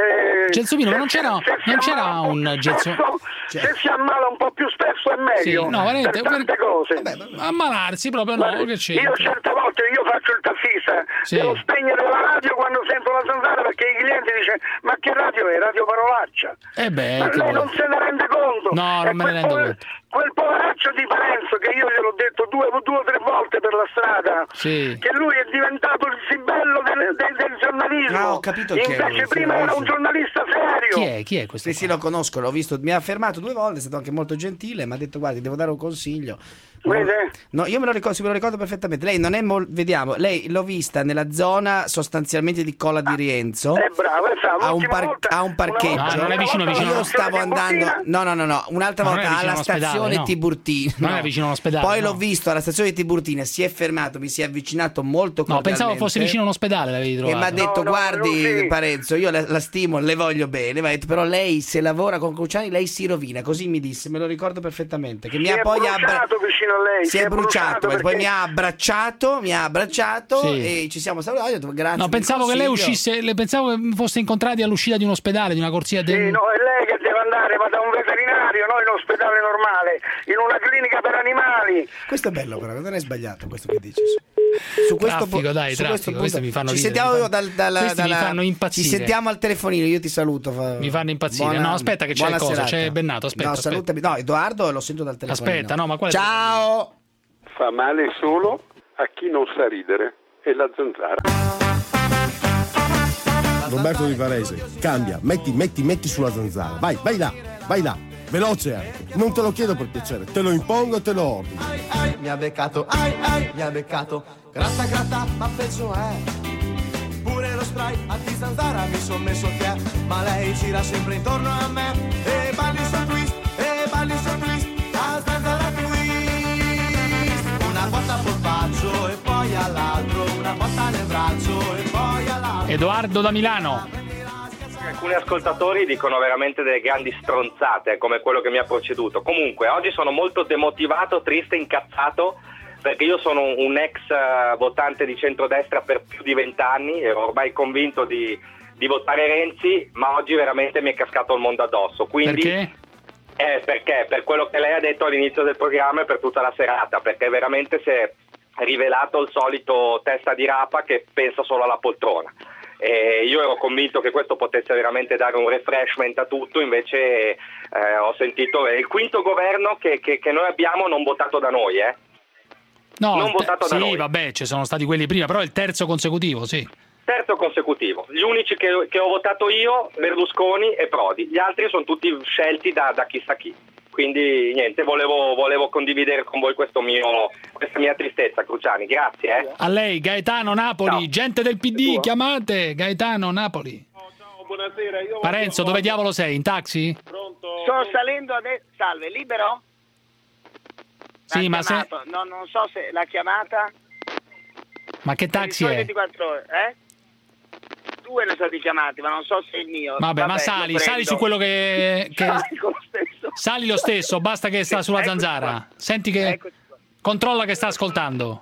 Gelsomino, ma non se- c'era, se si non c'era ammala un po' Gelso... spesso, se si ammala un po' più spesso è meglio. Sì, no, veramente, per tante cose. ammalarsi proprio no, Guarda, che c'entra? io certe volte io faccio il tassista, Sì. devo spegnere la radio quando sento la zanzara perché i clienti dicono ma che radio è? Radio Parolaccia. Eh beh, Ma che lei vuoi? non se ne rende conto. No, non E me ne quel rendo pover- conto. Quel poveraccio di Parenzo che io gliel'ho detto due, due o tre volte per la strada, Sì. che lui è diventato il sibello del, del, del giornalismo. Ah, ho capito chi è Invece lui, sì, prima l'ho era visto. un giornalista serio. Chi è? Chi è questo? Sì, sì, lo conosco, l'ho visto, mi ha fermato due volte, è stato anche molto gentile, mi ha detto guardi, devo dare un consiglio. Vede? No, io me lo ricordo, sì, me lo ricordo perfettamente. Lei non è mol- vediamo, lei l'ho vista nella zona sostanzialmente di Colla di Rienzo. È bravo, è bravo. Ha un, L'ultima par- volta- ha un parcheggio. No, non è vicino, vicino. Io stavo andando. No, no, no, no. Un'altra Ma non è volta vicino alla all'ospedale, stazione no. Tiburtina. Non no. è vicino all'ospedale, Poi no. l'ho visto alla stazione di Tiburtina, si è fermato, mi si è avvicinato molto No, cordialmente. pensavo fosse vicino all'ospedale, l'avevi E trovato. mi ha detto: guardi, Parenzo, io la, la stimo, le voglio bene. Mi ha detto, però lei, se lavora con Cruciani, lei si rovina. Così mi disse, me lo ricordo perfettamente. Che mi Si ha è poi bruciato abbra- vicino a lei. si è bruciato, perché- poi mi ha abbracciato, mi ha abbracciato Sì. e ci siamo salutati. Ho detto, grazie. No, del pensavo che lei consiglio. uscisse, le pensavo che foste incontrati all'uscita di un ospedale, di una corsia Sì, del... no, è lei che deve andare, ma da un veterinario, non in ospedale normale, in una clinica per animali. Questo è bello, però, non è sbagliato questo che dici. Su questo Traffico, pu- dai, su traffico, questo punto- questi mi fanno ci ridere, sentiamo mi fanno- dal, dalla, questi mi dalla- fanno impazzire. Ci sentiamo al telefonino, io ti saluto. fa- Mi fanno impazzire. Buona- No, aspetta che c'è buona il coso, serata. c'è Bennato, aspetta, No, aspetta. salutami. No, Edoardo lo sento dal telefonino. Aspetta, no, ma quale... Ciao! Fa male solo a chi non sa ridere. È la zanzara. Roberto Di Varese, cambia, metti, metti, metti sulla zanzara. Vai, vai là, vai là. Veloce anche. Non te lo chiedo per piacere, te lo impongo e te lo ordino. Ai, mi ha beccato, ai, ai, mi ha beccato. Gratta, gratta, ma peggio è. Pure lo spray a di zanzara mi son messo che è. Ma lei gira sempre intorno a me. E balli sul twist, e balli sul twist. A zanzara twist. Una botta a polpaccio e poi all'altro. Una botta nel braccio e poi all'altro. Edoardo da Milano. Alcuni ascoltatori dicono veramente delle grandi stronzate, come quello che mi ha preceduto. Comunque, oggi sono molto demotivato, triste, incazzato, perché io sono un ex uh, votante di centrodestra per più di vent'anni, ero ormai convinto di, di votare Renzi, ma oggi veramente mi è cascato il mondo addosso. Quindi, Perché? Eh, perché? Per quello che lei ha detto all'inizio del programma e per tutta la serata, perché veramente si è rivelato il solito testa di rapa che pensa solo alla poltrona. E io ero convinto che questo potesse veramente dare un refreshment a tutto, invece eh, ho sentito è il quinto governo che, che, che noi abbiamo non votato da noi, eh? No, non il te- votato da sì, noi. vabbè, ci sono stati quelli prima, però è il terzo consecutivo, sì. Terzo consecutivo. Gli unici che, che ho votato io, Berlusconi e Prodi, gli altri sono tutti scelti da, da chissà chi. Quindi niente, volevo, volevo condividere con voi questo mio, questa mia tristezza, Cruciani, grazie. Eh. A lei, Gaetano Napoli, gente del P D, chiamate, Gaetano Napoli. Buonasera, io Parenzo, dove diavolo sei? In taxi? Sto salendo adesso. Salve, libero? Sì, L'ha ma se... chiamato. No, non so se l'ha chiamata. Ma che taxi Sono è? ventiquattro ore, eh? Due ne sono stati chiamati, ma non so se è il mio. Vabbè, ma sali, lo sali prendo. su quello che... che... Sali con lo stesso. Sali lo stesso, basta che sta sulla Eccoci zanzara. qua. Senti che... Eccoci qua. Controlla che sta ascoltando.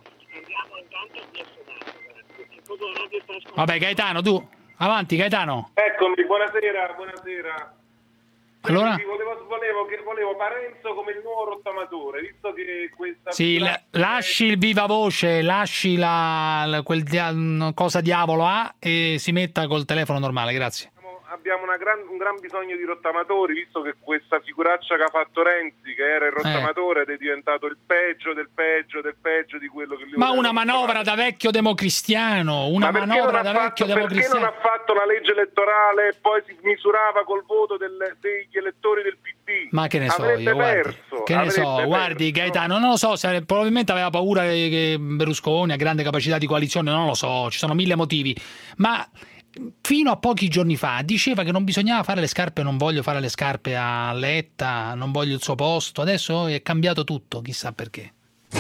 Vabbè, Gaetano, tu... Avanti, Gaetano. Eccomi, buonasera, buonasera. Allora? Sì, volevo, volevo, che- volevo Parenzo come il nuovo rottamatore, visto che questa... Sì, la- lasci il viva voce, lasci la, la- quel dia- cosa diavolo ha e si metta col telefono normale, grazie. Abbiamo una gran- un gran bisogno di rottamatori, visto che questa figuraccia che ha fatto Renzi, che era il rottamatore, ed è diventato il peggio del peggio del peggio di quello che lui Ma voleva una manovra da vecchio democristiano, una Ma perché manovra non ha da fatto- vecchio perché democristiano. non ha fatto la legge elettorale e poi si misurava col voto del- degli elettori del P D? Ma che ne so Avrebbe io, guardi, perso, che ne so, avrebbe guardi Gaetano, non lo so, se probabilmente aveva paura che che Berlusconi ha grande capacità di coalizione, non lo so, ci sono mille motivi, ma fino a pochi giorni fa diceva che non bisognava fare le scarpe, non voglio fare le scarpe a Letta, non voglio il suo posto, adesso è cambiato tutto, chissà perché.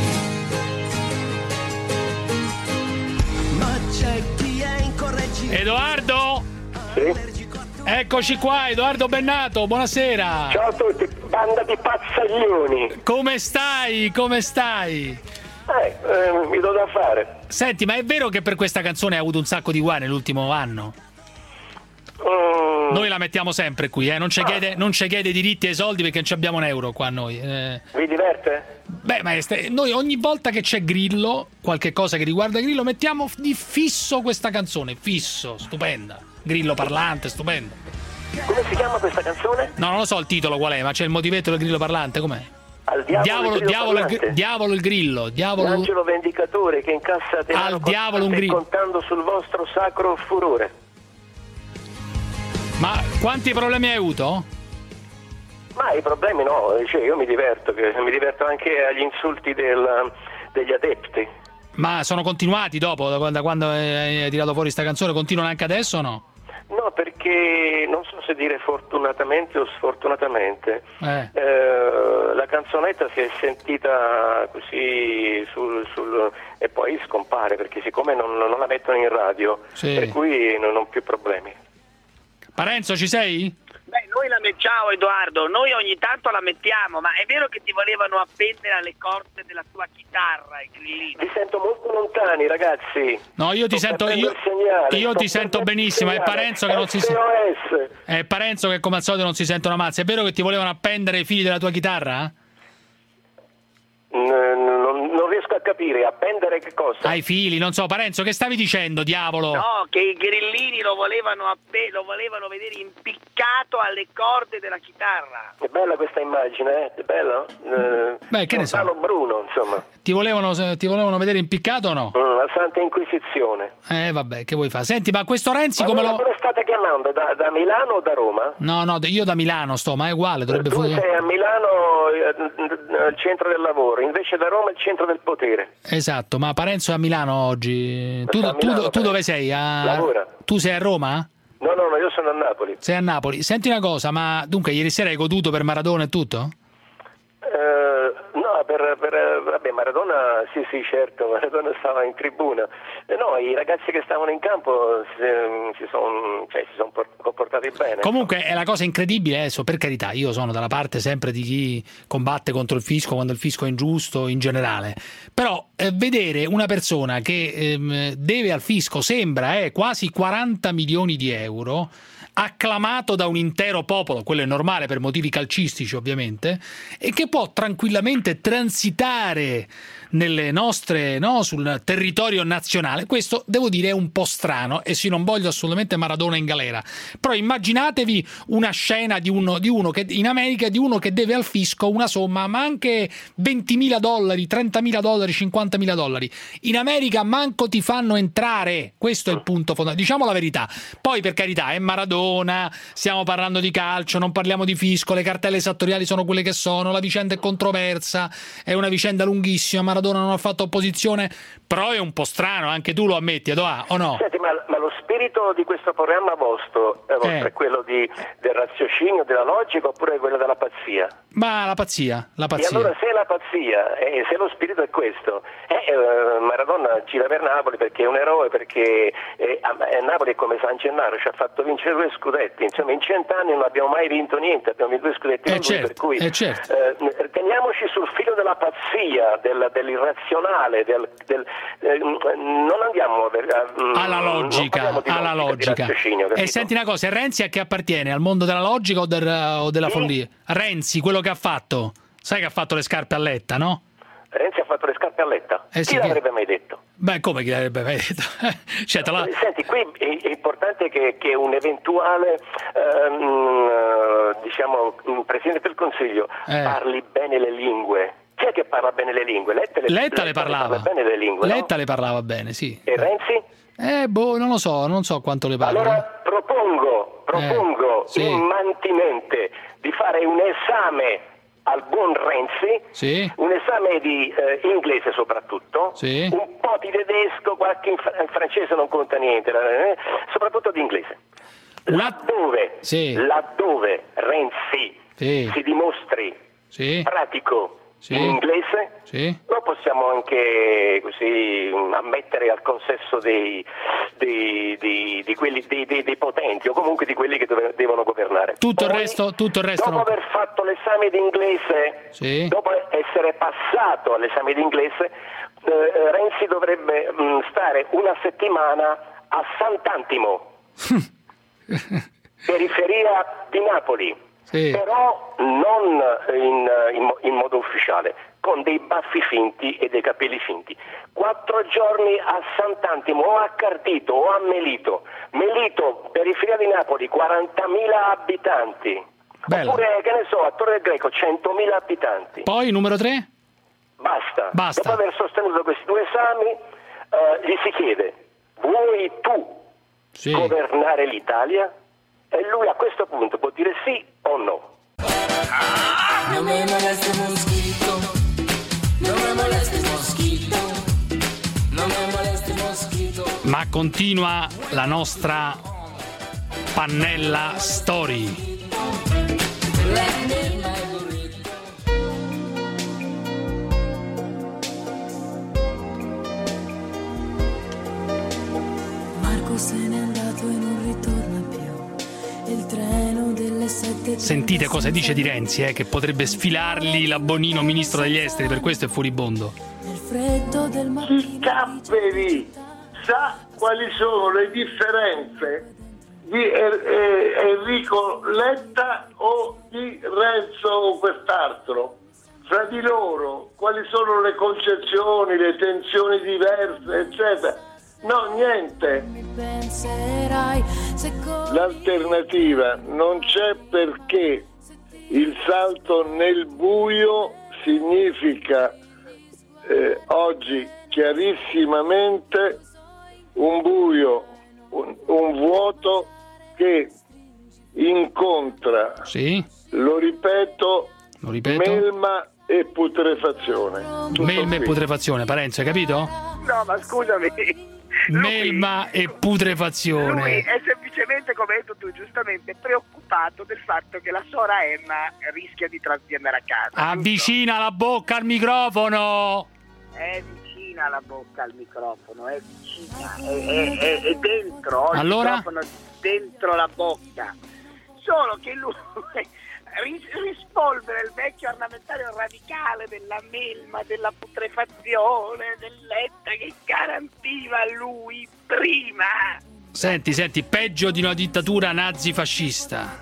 Ma c'è chi è incorreggibile. Edoardo? Eccoci qua, Edoardo Bennato, buonasera. Ciao a tutti, banda di pazzaglioni. Come stai? Come stai? Eh, eh, mi do da fare. Senti, ma è vero che per questa canzone hai avuto un sacco di guai nell'ultimo anno? Mm, Noi la mettiamo sempre qui, eh? non ci chiede, non ci chiede diritti e soldi perché non ci abbiamo un euro qua noi. Eh. Vi diverte? Beh, maestra, noi ogni volta che c'è Grillo, qualche cosa che riguarda Grillo, mettiamo di fisso questa canzone, fisso, stupenda. Grillo parlante, stupenda. Come si chiama questa canzone? No, non lo so il titolo qual è, ma c'è il motivetto del Grillo parlante, com'è? Al diavolo, diavolo, il diavolo, il, parlante. diavolo il Grillo, diavolo... L'angelo vendicatore che incassa denaro Al diavolo un grillo. contando sul vostro sacro furore. Ma quanti problemi hai avuto? Ma i problemi no, cioè io mi diverto, che mi diverto anche agli insulti del, degli adepti. Ma sono continuati dopo, da quando, da quando hai tirato fuori sta canzone, continuano anche adesso o no? No, perché non so se dire fortunatamente o sfortunatamente, Eh. eh, la canzonetta si è sentita così sul, sul, e poi scompare, perché siccome non, non la mettono in radio, Sì. per cui non ho più problemi. Parenzo, ci sei? Beh, noi la mettiamo, ciao Edoardo, noi ogni tanto la mettiamo, ma è vero che ti volevano appendere alle corde della tua chitarra i grillini? Ti sento molto lontani, ragazzi. No, io ti Sto sento perdendo io, il segnale, io sto ti sento perdendo il benissimo, è segnale. Parenzo che non si S O S. È Parenzo che come al solito non si sente una mazza. È vero che ti volevano appendere i fili della tua chitarra? N- non, non riesco a capire, appendere che cosa? Ai fili, non so, Parenzo, che stavi dicendo, diavolo? No, che i grillini lo volevano, appe- lo volevano vedere impiccato alle corde della chitarra. È bella questa immagine, eh? È bella? Eh, Beh, che ne so. Giordano Bruno, insomma. Ti volevano, ti volevano vedere impiccato o no? Mm, la Santa Inquisizione. Eh, vabbè, che vuoi fare? Senti, ma questo Renzi Ma come dove- lo... dove state chiamando? Da, da Milano o da Roma? No, no, io da Milano sto, ma è uguale, dovrebbe Tu fu- sei a Milano, eh, il centro del lavoro, invece da Roma il centro del potere. Esatto, ma Parenzo è a Milano oggi. Tu, Sta a tu- Milano, tu dove sei? A... Lavora. Tu sei a Roma? No, no, no, io sono a Napoli. Sei a Napoli. Senti una cosa, ma dunque ieri sera hai goduto per Maradona e tutto? Eh, no, per, per vabbè, Maradona, sì, sì, certo, Maradona stava in tribuna. Eh, no, i ragazzi che stavano in campo si, si sono cioè, si son por- comportati bene. Comunque è la cosa incredibile adesso, per carità, io sono dalla parte sempre di chi combatte contro il fisco quando il fisco è ingiusto in generale, però eh, vedere una persona che ehm, deve al fisco, sembra, eh, quasi quaranta milioni di euro, acclamato da un intero popolo, quello è normale per motivi calcistici ovviamente, e che può tranquillamente transitare nelle nostre, no, sul territorio nazionale. Questo devo dire è un po' strano, e sì, non voglio assolutamente Maradona in galera, però immaginatevi una scena di uno, di uno che in America, di uno che deve al fisco una somma, ma anche ventimila dollari, trentamila dollari, cinquantamila dollari. In America manco ti fanno entrare, questo è il punto fondamentale, diciamo la verità. Poi per carità è Maradona, stiamo parlando di calcio, non parliamo di fisco, le cartelle esattoriali sono quelle che sono, la vicenda è controversa, è una vicenda lunghissima, Maradona non ha fatto opposizione, però è un po' strano, anche tu lo ammetti, Edoardo, o no? Senti, ma, ma lo spirito di questo programma vostro, eh, vostro Eh. è quello di, del raziocinio, della logica, oppure è quello della pazzia? Ma la pazzia, la E pazzia. allora se la pazzia, e se lo spirito è questo, eh, eh, Maradona gira per Napoli perché è un eroe, perché eh, a, a Napoli è come San Gennaro, ci ha fatto vincere due scudetti, insomma in cent'anni non abbiamo mai vinto niente, abbiamo vinto due scudetti Eh con lui, certo, per cui eh certo. eh, teniamoci sul filo della pazzia, del, dell'irrazionale, del, del, eh, non andiamo a, a, Alla non logica, parliamo di alla logica, di logica. raziocinio, E capito? senti una cosa, Renzi a che appartiene? Al mondo della logica o, del- o della Sì. follia? Renzi, quello che ha fatto, sai che ha fatto le scarpe a Letta, no? Renzi ha fatto le scarpe a Letta, Eh sì, chi che- l'avrebbe mai detto? Beh, come chi l'avrebbe mai detto? Cioè, te la- Senti, qui è, è importante che, che un eventuale ehm, diciamo un Presidente del Consiglio Eh. parli bene le lingue. Chi è che parla bene le lingue? Letta le, Letta le parlava. parla bene le lingue, no? Letta le parlava bene, sì. E Renzi? Eh, boh, non lo so, non so quanto le parla. Allora propongo, propongo Eh, sì. immantinente di fare un esame al buon Renzi, Sì. un esame di eh, inglese soprattutto, Sì. un po' di tedesco, qualche in fr- in francese non conta niente, eh, soprattutto di inglese. Laddove, Sì. laddove Renzi Sì. si dimostri Sì. pratico Sì. in inglese, Sì. lo possiamo anche così ammettere al consesso dei, dei, dei, di quelli, dei, dei, dei potenti, o comunque di quelli che dove- devono governare. Tutto il Poi, resto, tutto il resto dopo no. aver fatto l'esame di inglese, Sì. dopo essere passato all'esame di inglese, eh, Renzi dovrebbe mh, stare una settimana a Sant'Antimo. periferia di Napoli, sì. però non in, in, in modo ufficiale, con dei baffi finti e dei capelli finti. Quattro giorni a Sant'Antimo o a Cartito o a Melito. Melito, periferia di Napoli, quarantamila abitanti. Bello. Oppure, che ne so, a Torre del Greco, centomila abitanti. Poi, numero tre? Basta. Basta. Dopo aver sostenuto questi due esami, eh, gli si chiede, vuoi tu sì. governare l'Italia? E lui a questo punto può dire sì o no. Non me molesti mosquito, non me molesti mosquito, non me molesti mosquito. Ma continua la nostra Pannella Story. Marco se n'è andato e non ritorna più. Il treno delle sette. Sentite cosa dice di Renzi, eh, che potrebbe sfilargli la Bonino ministro degli esteri, per questo è furibondo. Nel freddo del Chi Capperi sa quali sono le differenze di Enrico Letta o di Renzo o quest'altro? Fra di loro quali sono le concezioni, le tensioni diverse, eccetera? No, niente. L'alternativa non c'è, perché il salto nel buio significa eh, oggi chiarissimamente un buio, un, un vuoto che incontra, sì. lo ripeto, lo ripeto, melma e putrefazione. Tutto melma qui. e putrefazione, Parenzo, hai capito? No, ma scusami. Melma lui, e putrefazione. Lui è semplicemente, come hai detto tu giustamente, preoccupato del fatto che la sora Emma rischia di, tra- di andare a casa. Avvicina la bocca al microfono. È vicina la bocca al microfono, è vicina, è, è, è, è dentro, il allora? microfono dentro la bocca. Solo che lui rispolvere il vecchio armamentario radicale della melma, della putrefazione, del Letta che garantiva a lui prima. Senti, senti, peggio di una dittatura nazi-fascista.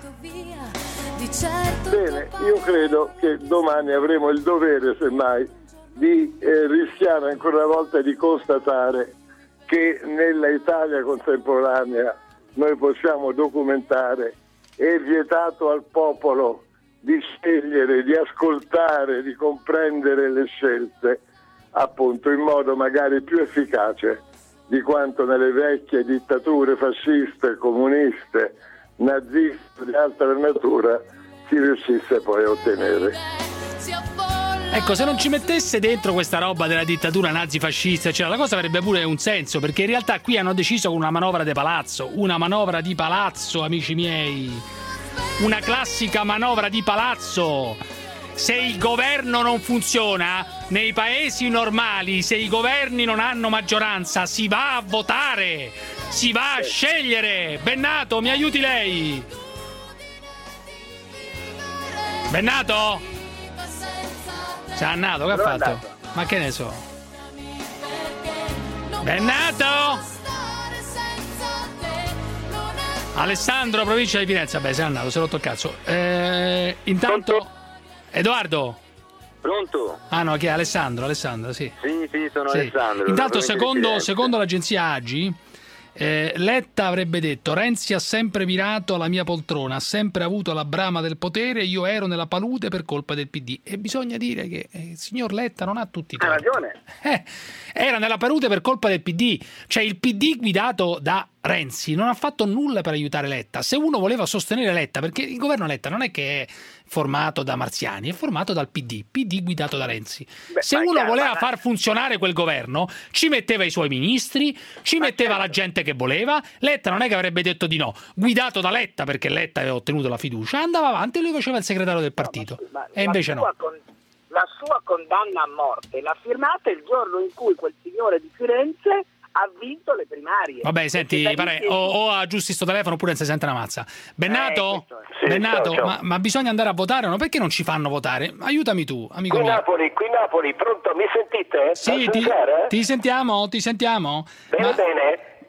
Bene, io credo che domani avremo il dovere, semmai, di eh, rischiare ancora una volta di constatare che nella Italia contemporanea noi possiamo documentare è vietato al popolo di scegliere, di ascoltare, di comprendere le scelte, appunto in modo magari più efficace di quanto nelle vecchie dittature fasciste, comuniste, naziste di altra natura si riuscisse poi a ottenere. Ecco, se non ci mettesse dentro questa roba della dittatura nazifascista, cioè, la cosa avrebbe pure un senso, perché in realtà qui hanno deciso con una manovra di palazzo, una manovra di palazzo, amici miei, una classica manovra di palazzo. Se il governo non funziona, nei paesi normali, se i governi non hanno maggioranza, si va a votare, si va a scegliere. Bennato, mi aiuti lei? Bennato? Sei annato, che ha fatto? Andato. Ma che ne so? Bennato? Alessandro, provincia di Firenze. Vabbè, sei andato, si è rotto il cazzo. Eh, intanto Pronto? Edoardo? Pronto? Ah no, chi è? Alessandro, Alessandro, sì. Sì, sì, sono sì. Alessandro. Intanto secondo, secondo l'agenzia Agi, Eh, Letta avrebbe detto: Renzi ha sempre mirato alla mia poltrona, ha sempre avuto la brama del potere, io ero nella palude per colpa del P D. E bisogna dire che eh, il signor Letta non ha tutti i torti. Ha ragione. Eh, era nella palude per colpa del P D. Cioè il P D guidato da Renzi non ha fatto nulla per aiutare Letta. Se uno voleva sostenere Letta, perché il governo Letta non è che è formato da marziani, è formato dal P D, P D guidato da Renzi. Beh, se uno chiaro, voleva ma... far funzionare quel governo, ci metteva i suoi ministri, ci ma metteva certo. la gente che voleva. Letta non è che avrebbe detto di no, guidato da Letta, perché Letta aveva ottenuto la fiducia, andava avanti e lui faceva il segretario del partito. No, ma, e invece no. Con... La sua condanna a morte l'ha firmata il giorno in cui quel signore di Firenze ha vinto le primarie. Vabbè, senti, pare, o, o aggiusti sto telefono oppure non si sente una mazza. Bennato? Eh, sì, Bennato, ciao, ciao. Ma, ma bisogna andare a votare o no? Perché non ci fanno votare? Aiutami tu, amico qui mio. Napoli, qui Napoli, pronto? Mi sentite? Sì, ti, ti sentiamo, ti sentiamo. Bene, ma, bene.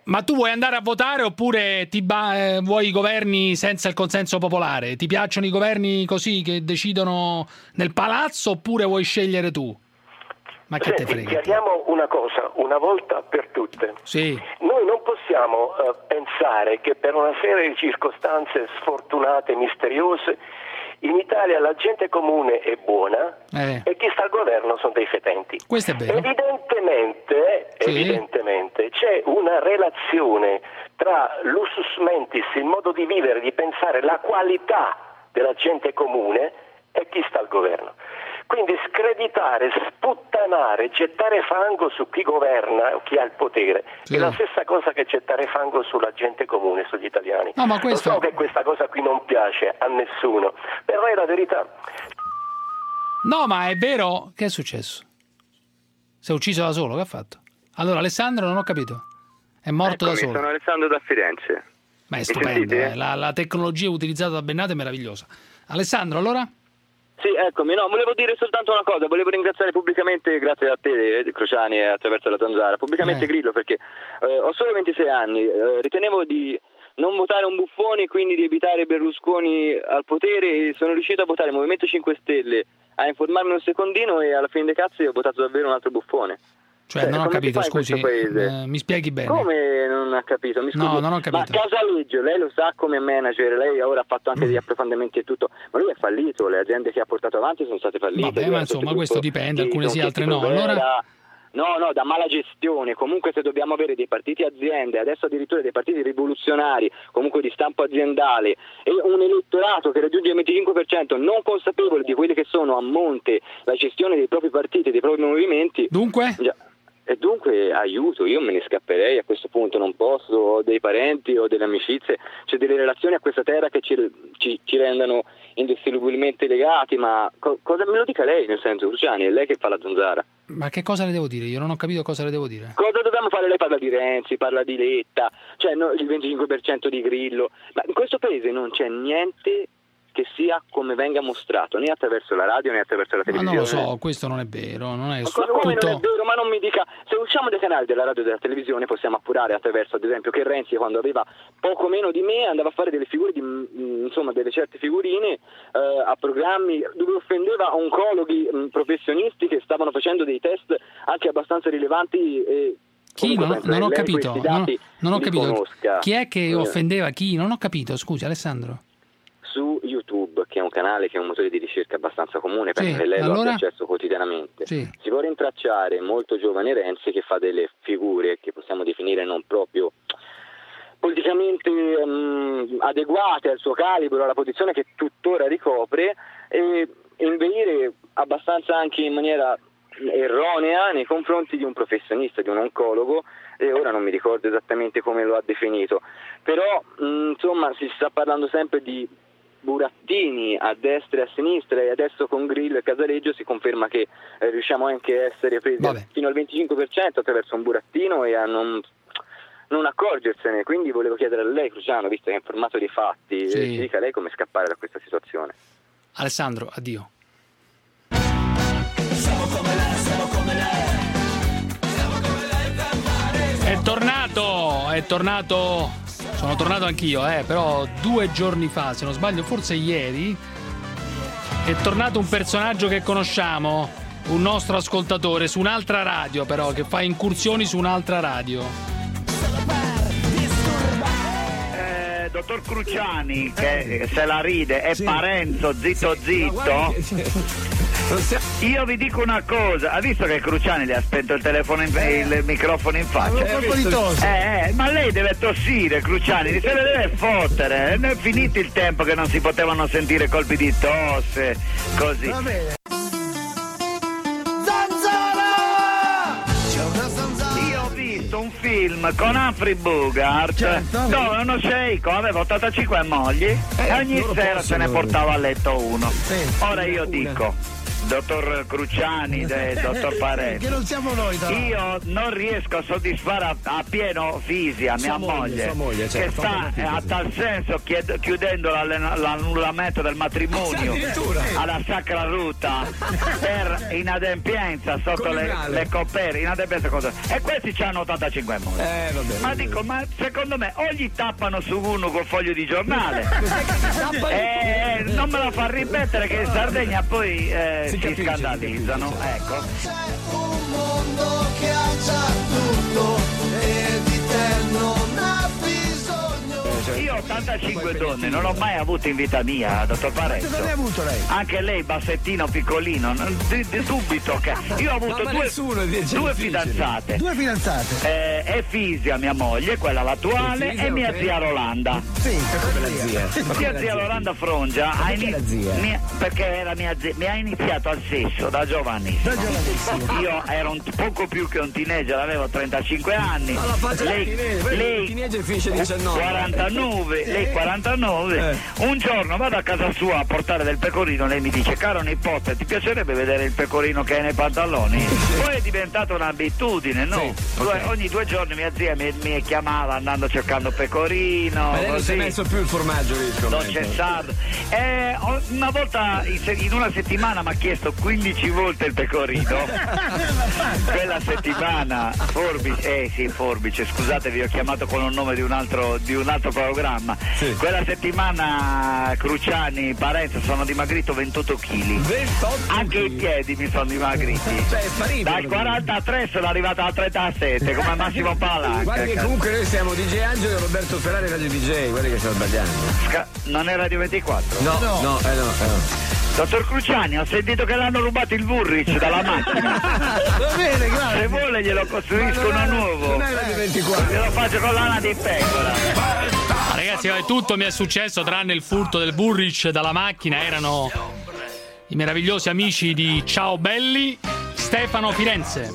Ma tu vuoi andare a votare oppure ti ba- eh, vuoi i governi senza il consenso popolare? Ti piacciono i governi così che decidono nel palazzo oppure vuoi scegliere tu? Ma che Senti, te frega? chiariamo una cosa, una volta per tutte. Sì. Noi non possiamo uh, pensare che per una serie di circostanze sfortunate, misteriose, in Italia la gente comune è buona eh. e chi sta al governo sono dei fetenti. Questo è vero. Evidentemente, sì. evidentemente c'è una relazione tra l'usus mentis, il modo di vivere, di pensare, la qualità della gente comune e chi sta al governo. Quindi screditare, sputtanare, gettare fango su chi governa o chi ha il potere sì. è la stessa cosa che gettare fango sulla gente comune, sugli italiani. No, ma questo... Lo so che questa cosa qui non piace a nessuno, però è la verità. No, ma è vero. Che è successo? Si è ucciso da solo, che ha fatto? Allora, Alessandro, non ho capito. È morto Eccomi, da solo. Sono Alessandro da Firenze. Ma è stupendo, eh? la, la tecnologia utilizzata da Bennato è meravigliosa. Alessandro, allora? Sì, eccomi, no, volevo dire soltanto una cosa, volevo ringraziare pubblicamente, grazie a te eh, Cruciani e attraverso la Zanzara, pubblicamente eh. Grillo perché eh, ho solo ventisei anni, eh, ritenevo di non votare un buffone, quindi di evitare Berlusconi al potere e sono riuscito a votare il Movimento cinque Stelle, a informarmi un secondino e alla fine dei cazzi ho votato davvero un altro buffone. Cioè, non ho capito, scusi, eh, mi spieghi bene. Come non ha capito? Mi scusi. No, non ho capito. Ma Casaleggio, lei lo sa come manager, lei ora ha fatto anche degli approfondimenti e tutto, ma lui è fallito, le aziende che ha portato avanti sono state fallite. Vabbè, ma insomma, questo dipende, alcune sì, altre no. Allora... No, no, da mala gestione, comunque se dobbiamo avere dei partiti aziende, adesso addirittura dei partiti rivoluzionari, comunque di stampo aziendale, e un elettorato che raggiunge il venticinque per cento non consapevole di quelli che sono a monte la gestione dei propri partiti, dei propri movimenti... Dunque? Già. E dunque aiuto, io me ne scapperei a questo punto, non posso, ho dei parenti o delle amicizie, c'è delle relazioni a questa terra che ci, ci, ci rendano indissolubilmente legati, ma co- cosa me lo dica lei, nel senso, Cruciani, è lei che fa la Zanzara. Ma che cosa le devo dire? Io non ho capito cosa le devo dire. Cosa dobbiamo fare? Lei parla di Renzi, parla di Letta, cioè no, il venticinque per cento di Grillo, ma in questo paese non c'è niente che sia come venga mostrato, né attraverso la radio né attraverso la televisione. Ma non lo so, questo non è vero, non è ma tutto... come non è vero? Ma non mi dica, se usciamo dai canali della radio e della televisione possiamo appurare attraverso, ad esempio, che Renzi quando aveva poco meno di me andava a fare delle figure di, insomma, delle certe figurine eh, a programmi dove offendeva oncologi mh, professionisti che stavano facendo dei test anche abbastanza rilevanti e chi? Non, non ho capito, non, non ho capito. Conosca. Chi è che offendeva chi? Non ho capito, scusi Alessandro. Su YouTube, che è un canale che è un motore di ricerca abbastanza comune, penso sì, che lei lo allora... abbia accesso quotidianamente, sì. Si può rintracciare molto giovane Renzi che fa delle figure che possiamo definire non proprio politicamente um, adeguate al suo calibro, alla posizione che tuttora ricopre, e inveire abbastanza anche in maniera erronea nei confronti di un professionista, di un oncologo, e ora non mi ricordo esattamente come lo ha definito, però mh, insomma si sta parlando sempre di burattini a destra e a sinistra, e adesso con Grillo e Casaleggio si conferma che eh, riusciamo anche a essere presi Vabbè. fino al venticinque per cento attraverso un burattino e a non, non accorgersene. Quindi volevo chiedere a lei, Cruciano, visto che è informato dei fatti, sì. eh, ci dica lei come scappare da questa situazione. Alessandro, addio. Siamo come lei, siamo come lei. Siamo come lei per fare. È tornato, è tornato. Sono tornato anch'io, eh, però due giorni fa, se non sbaglio, forse ieri, è tornato un personaggio che conosciamo, un nostro ascoltatore, su un'altra radio però, che fa incursioni su un'altra radio. Eh, dottor Cruciani, che se la ride, è sì. Parenzo, zitto zitto. Io vi dico una cosa, ha visto che Cruciani le ha spento il telefono in, il microfono in faccia? Eh, eh, ma lei deve tossire, Cruciani, se le deve fottere. È finito il tempo che non si potevano sentire colpi di tosse, così. Va bene. Io ho visto un film con Humphrey Bogart, certo, dove uno sceicco aveva ottantacinque mogli eh, e ogni sera se ne portava a letto uno. Sì, Ora io dico, dottor Cruciani, del dottor Parenzo. Che non siamo noi, però. Io non riesco a soddisfare a, a pieno Fisia, mia Sua moglie, moglie, sua moglie, certo, che sta capito, a sì. tal senso chied- chiudendo l'allen- l'annullamento del matrimonio Addirittura. alla Sacra Ruta per inadempienza sotto le, Comunale. le coperte, inadempienza cosa. E questi hanno ottantacinque mogli. Eh, vabbè, ma vabbè. dico, ma secondo me o gli tappano su uno col foglio di giornale Tappano e il culo. non me la fa ripetere che in Sardegna poi eh, Si si, capisce, scandalizzano, si capisce, ecco. Un mondo che ha già tutto e di te non ha bisogno. Io ho ottantacinque donne, non ho mai avuto in vita mia, dottor Parenzo. Quante ne ha avuto lei? Anche lei, bassettino, piccolino, non- di, di subito che... Io ho avuto Ma due, nessuno dice due difficile. fidanzate. Due fidanzate. Eh, è Fisia, mia moglie, quella l'attuale, Efisia, e mia ok. zia Rolanda. Sì, come la zia. Mia zia Rolanda Frongia ha perché ini- la zia? mia- perché era mia zia, mi ha iniziato al sesso da giovanissimo. Da giovanissimo. Io ero un, poco più che un teenager, avevo trentacinque anni. Ma la faccia da lei, teenager, il lei teenager finisce diciannove. quarantanove, lei quarantanove. Eh. Un giorno vado a casa sua a portare del pecorino, lei mi dice: caro nipote, ti piacerebbe vedere il pecorino che hai nei pantaloni? Poi è diventata un'abitudine, no? Sì, Due- ok. ogni due giorni mia zia mi, mi chiamava andando cercando pecorino. Ma lei non si è così. messo più il formaggio lì, Non scommetto. c'è sardo. Eh, ho- una volta in, se- in una settimana mi ha chiesto quindici volte il pecorino. Quella settimana Forbice, eh sì, Forbice, scusate, vi ho chiamato con un nome di un altro, di un altro programma. Sì. Quella settimana Cruciani, Parenzo, sono dimagrito ventotto chili. ventotto Anche i chili. piedi mi sono dimagriti. Cioè, è sparito. Dal quarantatré sono arrivato al trentasette come Massimo Palanca. Guarda che comunque noi siamo D J Angelo e Roberto Ferrari Radio D J, guarda che stiamo sbagliando. Sca- non è Radio ventiquattro? No, no, no, eh no, eh no. Dottor Cruciani, ho sentito che l'hanno rubato il Burrich dalla macchina. Va bene, grazie. Se vuole glielo costruisco uno nuovo. Non è Radio ventiquattro. Glielo faccio con l'ana di pecora. Ma ragazzi, vabbè, tutto mi è successo tranne il furto del Burrich dalla macchina. Erano i meravigliosi amici di Ciao Belli, Stefano Firenze.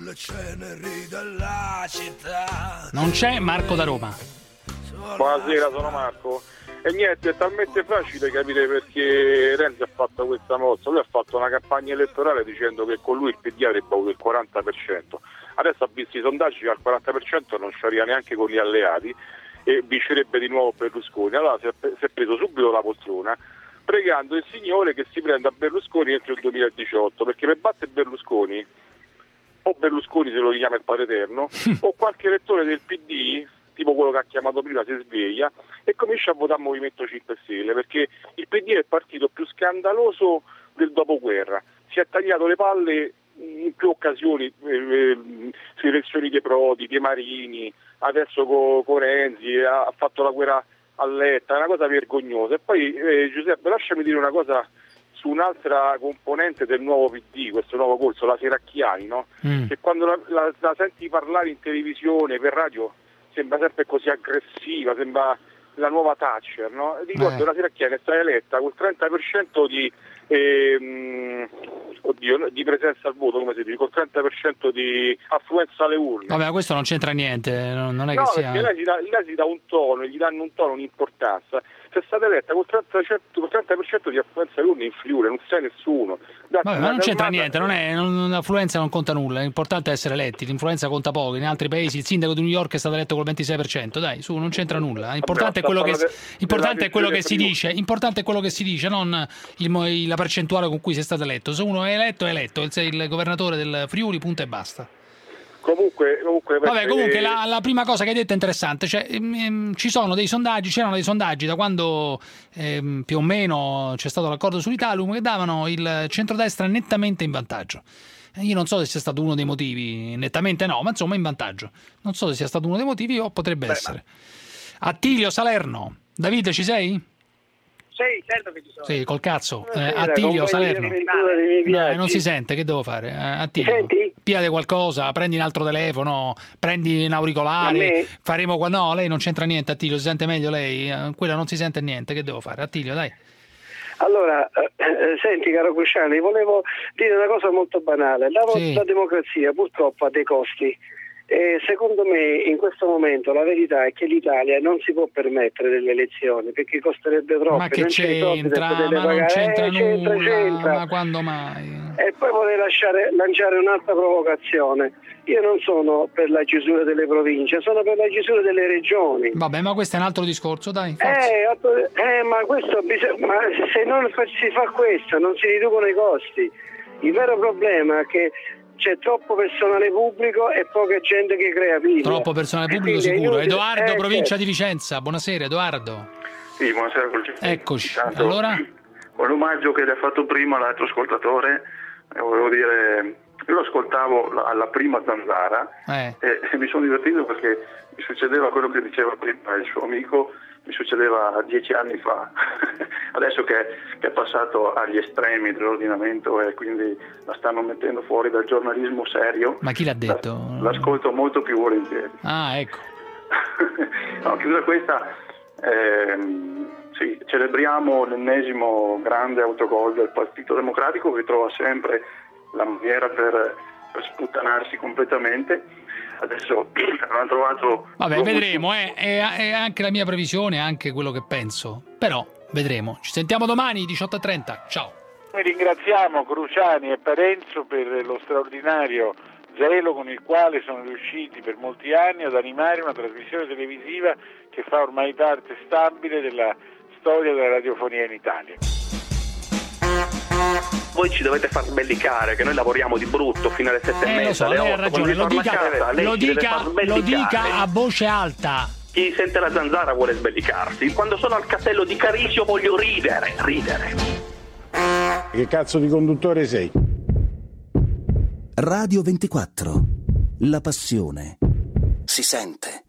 Non c'è Marco da Roma. Buonasera, sono Marco. E niente, è talmente facile capire perché Renzi ha fatto questa mossa. Lui ha fatto una campagna elettorale dicendo che con lui il P D avrebbe avuto il quaranta per cento. Adesso ha visto i sondaggi che al quaranta per cento non ci arriva neanche con gli alleati e vincerebbe di nuovo Berlusconi. Allora si è, si è preso subito la poltrona, pregando il Signore che si prenda Berlusconi entro il duemiladiciotto, perché per battere Berlusconi o Berlusconi se lo chiama il Padre Eterno o qualche elettore del P D, tipo quello che ha chiamato prima, si sveglia e comincia a votare Movimento cinque Stelle, perché il P D è il partito più scandaloso del dopoguerra. Si è tagliato le palle in più occasioni, eh, eh, sulle elezioni dei Prodi, dei Marini, adesso con co Renzi, ha, ha fatto la guerra a Letta, è una cosa vergognosa. E poi eh, Giuseppe, lasciami dire una cosa su un'altra componente del nuovo P D, questo nuovo corso, la Seracchiani, no? Mm. Che quando la, la, la senti parlare in televisione, per radio, sembra sempre così aggressiva, sembra la nuova Thatcher, no? Ricordo Eh. la Seracchiani è stata eletta col trenta per cento di ehm, oddio, di presenza al voto, come si dice, col trenta per cento di affluenza alle urne. Vabbè, questo non c'entra niente. Non non è No, che sia. perché lei si, dà, lei si dà un tono, gli danno un tono, un'importanza. Se è stata eletta col trenta per cento di affluenza alle urne in Friuli, non sei nessuno. Datti Vabbè, ma una non c'entra calmata- niente, non è, non, l'affluenza non conta nulla, l'importante è essere eletti, l'influenza conta poco, in altri paesi il sindaco di New York è stato eletto col ventisei per cento, dai, su, non c'entra nulla, l'importante è quello che, sta importante è quello che si della dice, importante è quello che si dice, non il mo- la percentuale con cui sei stato eletto, se uno è eletto è eletto, sei il governatore del Friuli, punto e basta. Comunque, comunque, Vabbè, perché- comunque la, la prima cosa che hai detto è interessante, cioè ehm, ehm, ci sono dei sondaggi, c'erano dei sondaggi da quando ehm, più o meno c'è stato l'accordo sull'Italum che davano il centrodestra nettamente in vantaggio. Eh, Io non so se sia stato uno dei motivi, nettamente no, ma insomma in vantaggio. Non so se sia stato uno dei motivi o potrebbe essere. Attilio Salerno, Davide ci sei? Sì, certo che ci sono. Sì, col cazzo. Eh, Buonasera, Attilio compagni Salerno. di avventura dei miei No, viaggi. non si sente, che devo fare? Eh, Attilio, senti? pigliate qualcosa, prendi un altro telefono, prendi un A auricolare, me? faremo qua. No, lei non c'entra niente, Attilio, si sente meglio lei? Eh, Quella non si sente niente, che devo fare? Attilio, dai. Allora, eh, eh, senti caro Cruciani, volevo dire una cosa molto banale. La Sì. vostra democrazia purtroppo ha dei costi E secondo me in questo momento la verità è che l'Italia non si può permettere delle elezioni perché costerebbe troppo. Ma che non c'entra? Ma non pagare. c'entra eh, nulla, c'entra, c'entra. ma quando mai? E poi vorrei lasciare, lanciare un'altra provocazione. Io non sono per la chiusura delle province, sono per la chiusura delle regioni. Vabbè, ma questo è un altro discorso, dai. Eh, eh, ma questo bisog- ma se non si fa questo non si riducono i costi. Il vero problema è che c'è troppo personale pubblico e poca gente che crea piglia. Troppo personale pubblico sicuro. Edoardo, eh, provincia certo. di Vicenza. Buonasera, Edoardo. Sì, buonasera col G. Eccoci. Intanto, allora? Con l'omaggio che le ha fatto prima l'altro ascoltatore, eh, volevo dire, io lo ascoltavo alla prima Zanzara eh. e, e mi sono divertito perché mi succedeva quello che diceva prima il suo amico, mi succedeva dieci anni fa, adesso che, che è passato agli estremi dell'ordinamento e quindi la stanno mettendo fuori dal giornalismo serio. Ma chi l'ha detto? L'ascolto molto più volentieri. Ah, ecco. No, chiusa questa, ehm, sì, celebriamo l'ennesimo grande autogol del Partito Democratico che trova sempre la maniera per, per sputtanarsi completamente. Adesso hanno trovato... Vabbè, vedremo, eh. è, è anche la mia previsione, anche quello che penso. Però, vedremo. Ci sentiamo domani, diciotto e trenta. Ciao. Noi ringraziamo Cruciani e Parenzo per lo straordinario zelo con il quale sono riusciti per molti anni ad animare una trasmissione televisiva che fa ormai parte stabile della storia della radiofonia in Italia. Voi ci dovete far sbellicare che noi lavoriamo di brutto fino alle sette eh, e mezza, lo so, alle lei ha otto, ragione, lo dica, casa, lei lo, ci deve dica, far lo sbellicare. dica a voce alta. Chi sente la Zanzara vuole sbellicarsi. Quando sono al castello di Carisio voglio ridere, ridere. Che cazzo di conduttore sei? Radio ventiquattro. La passione si sente.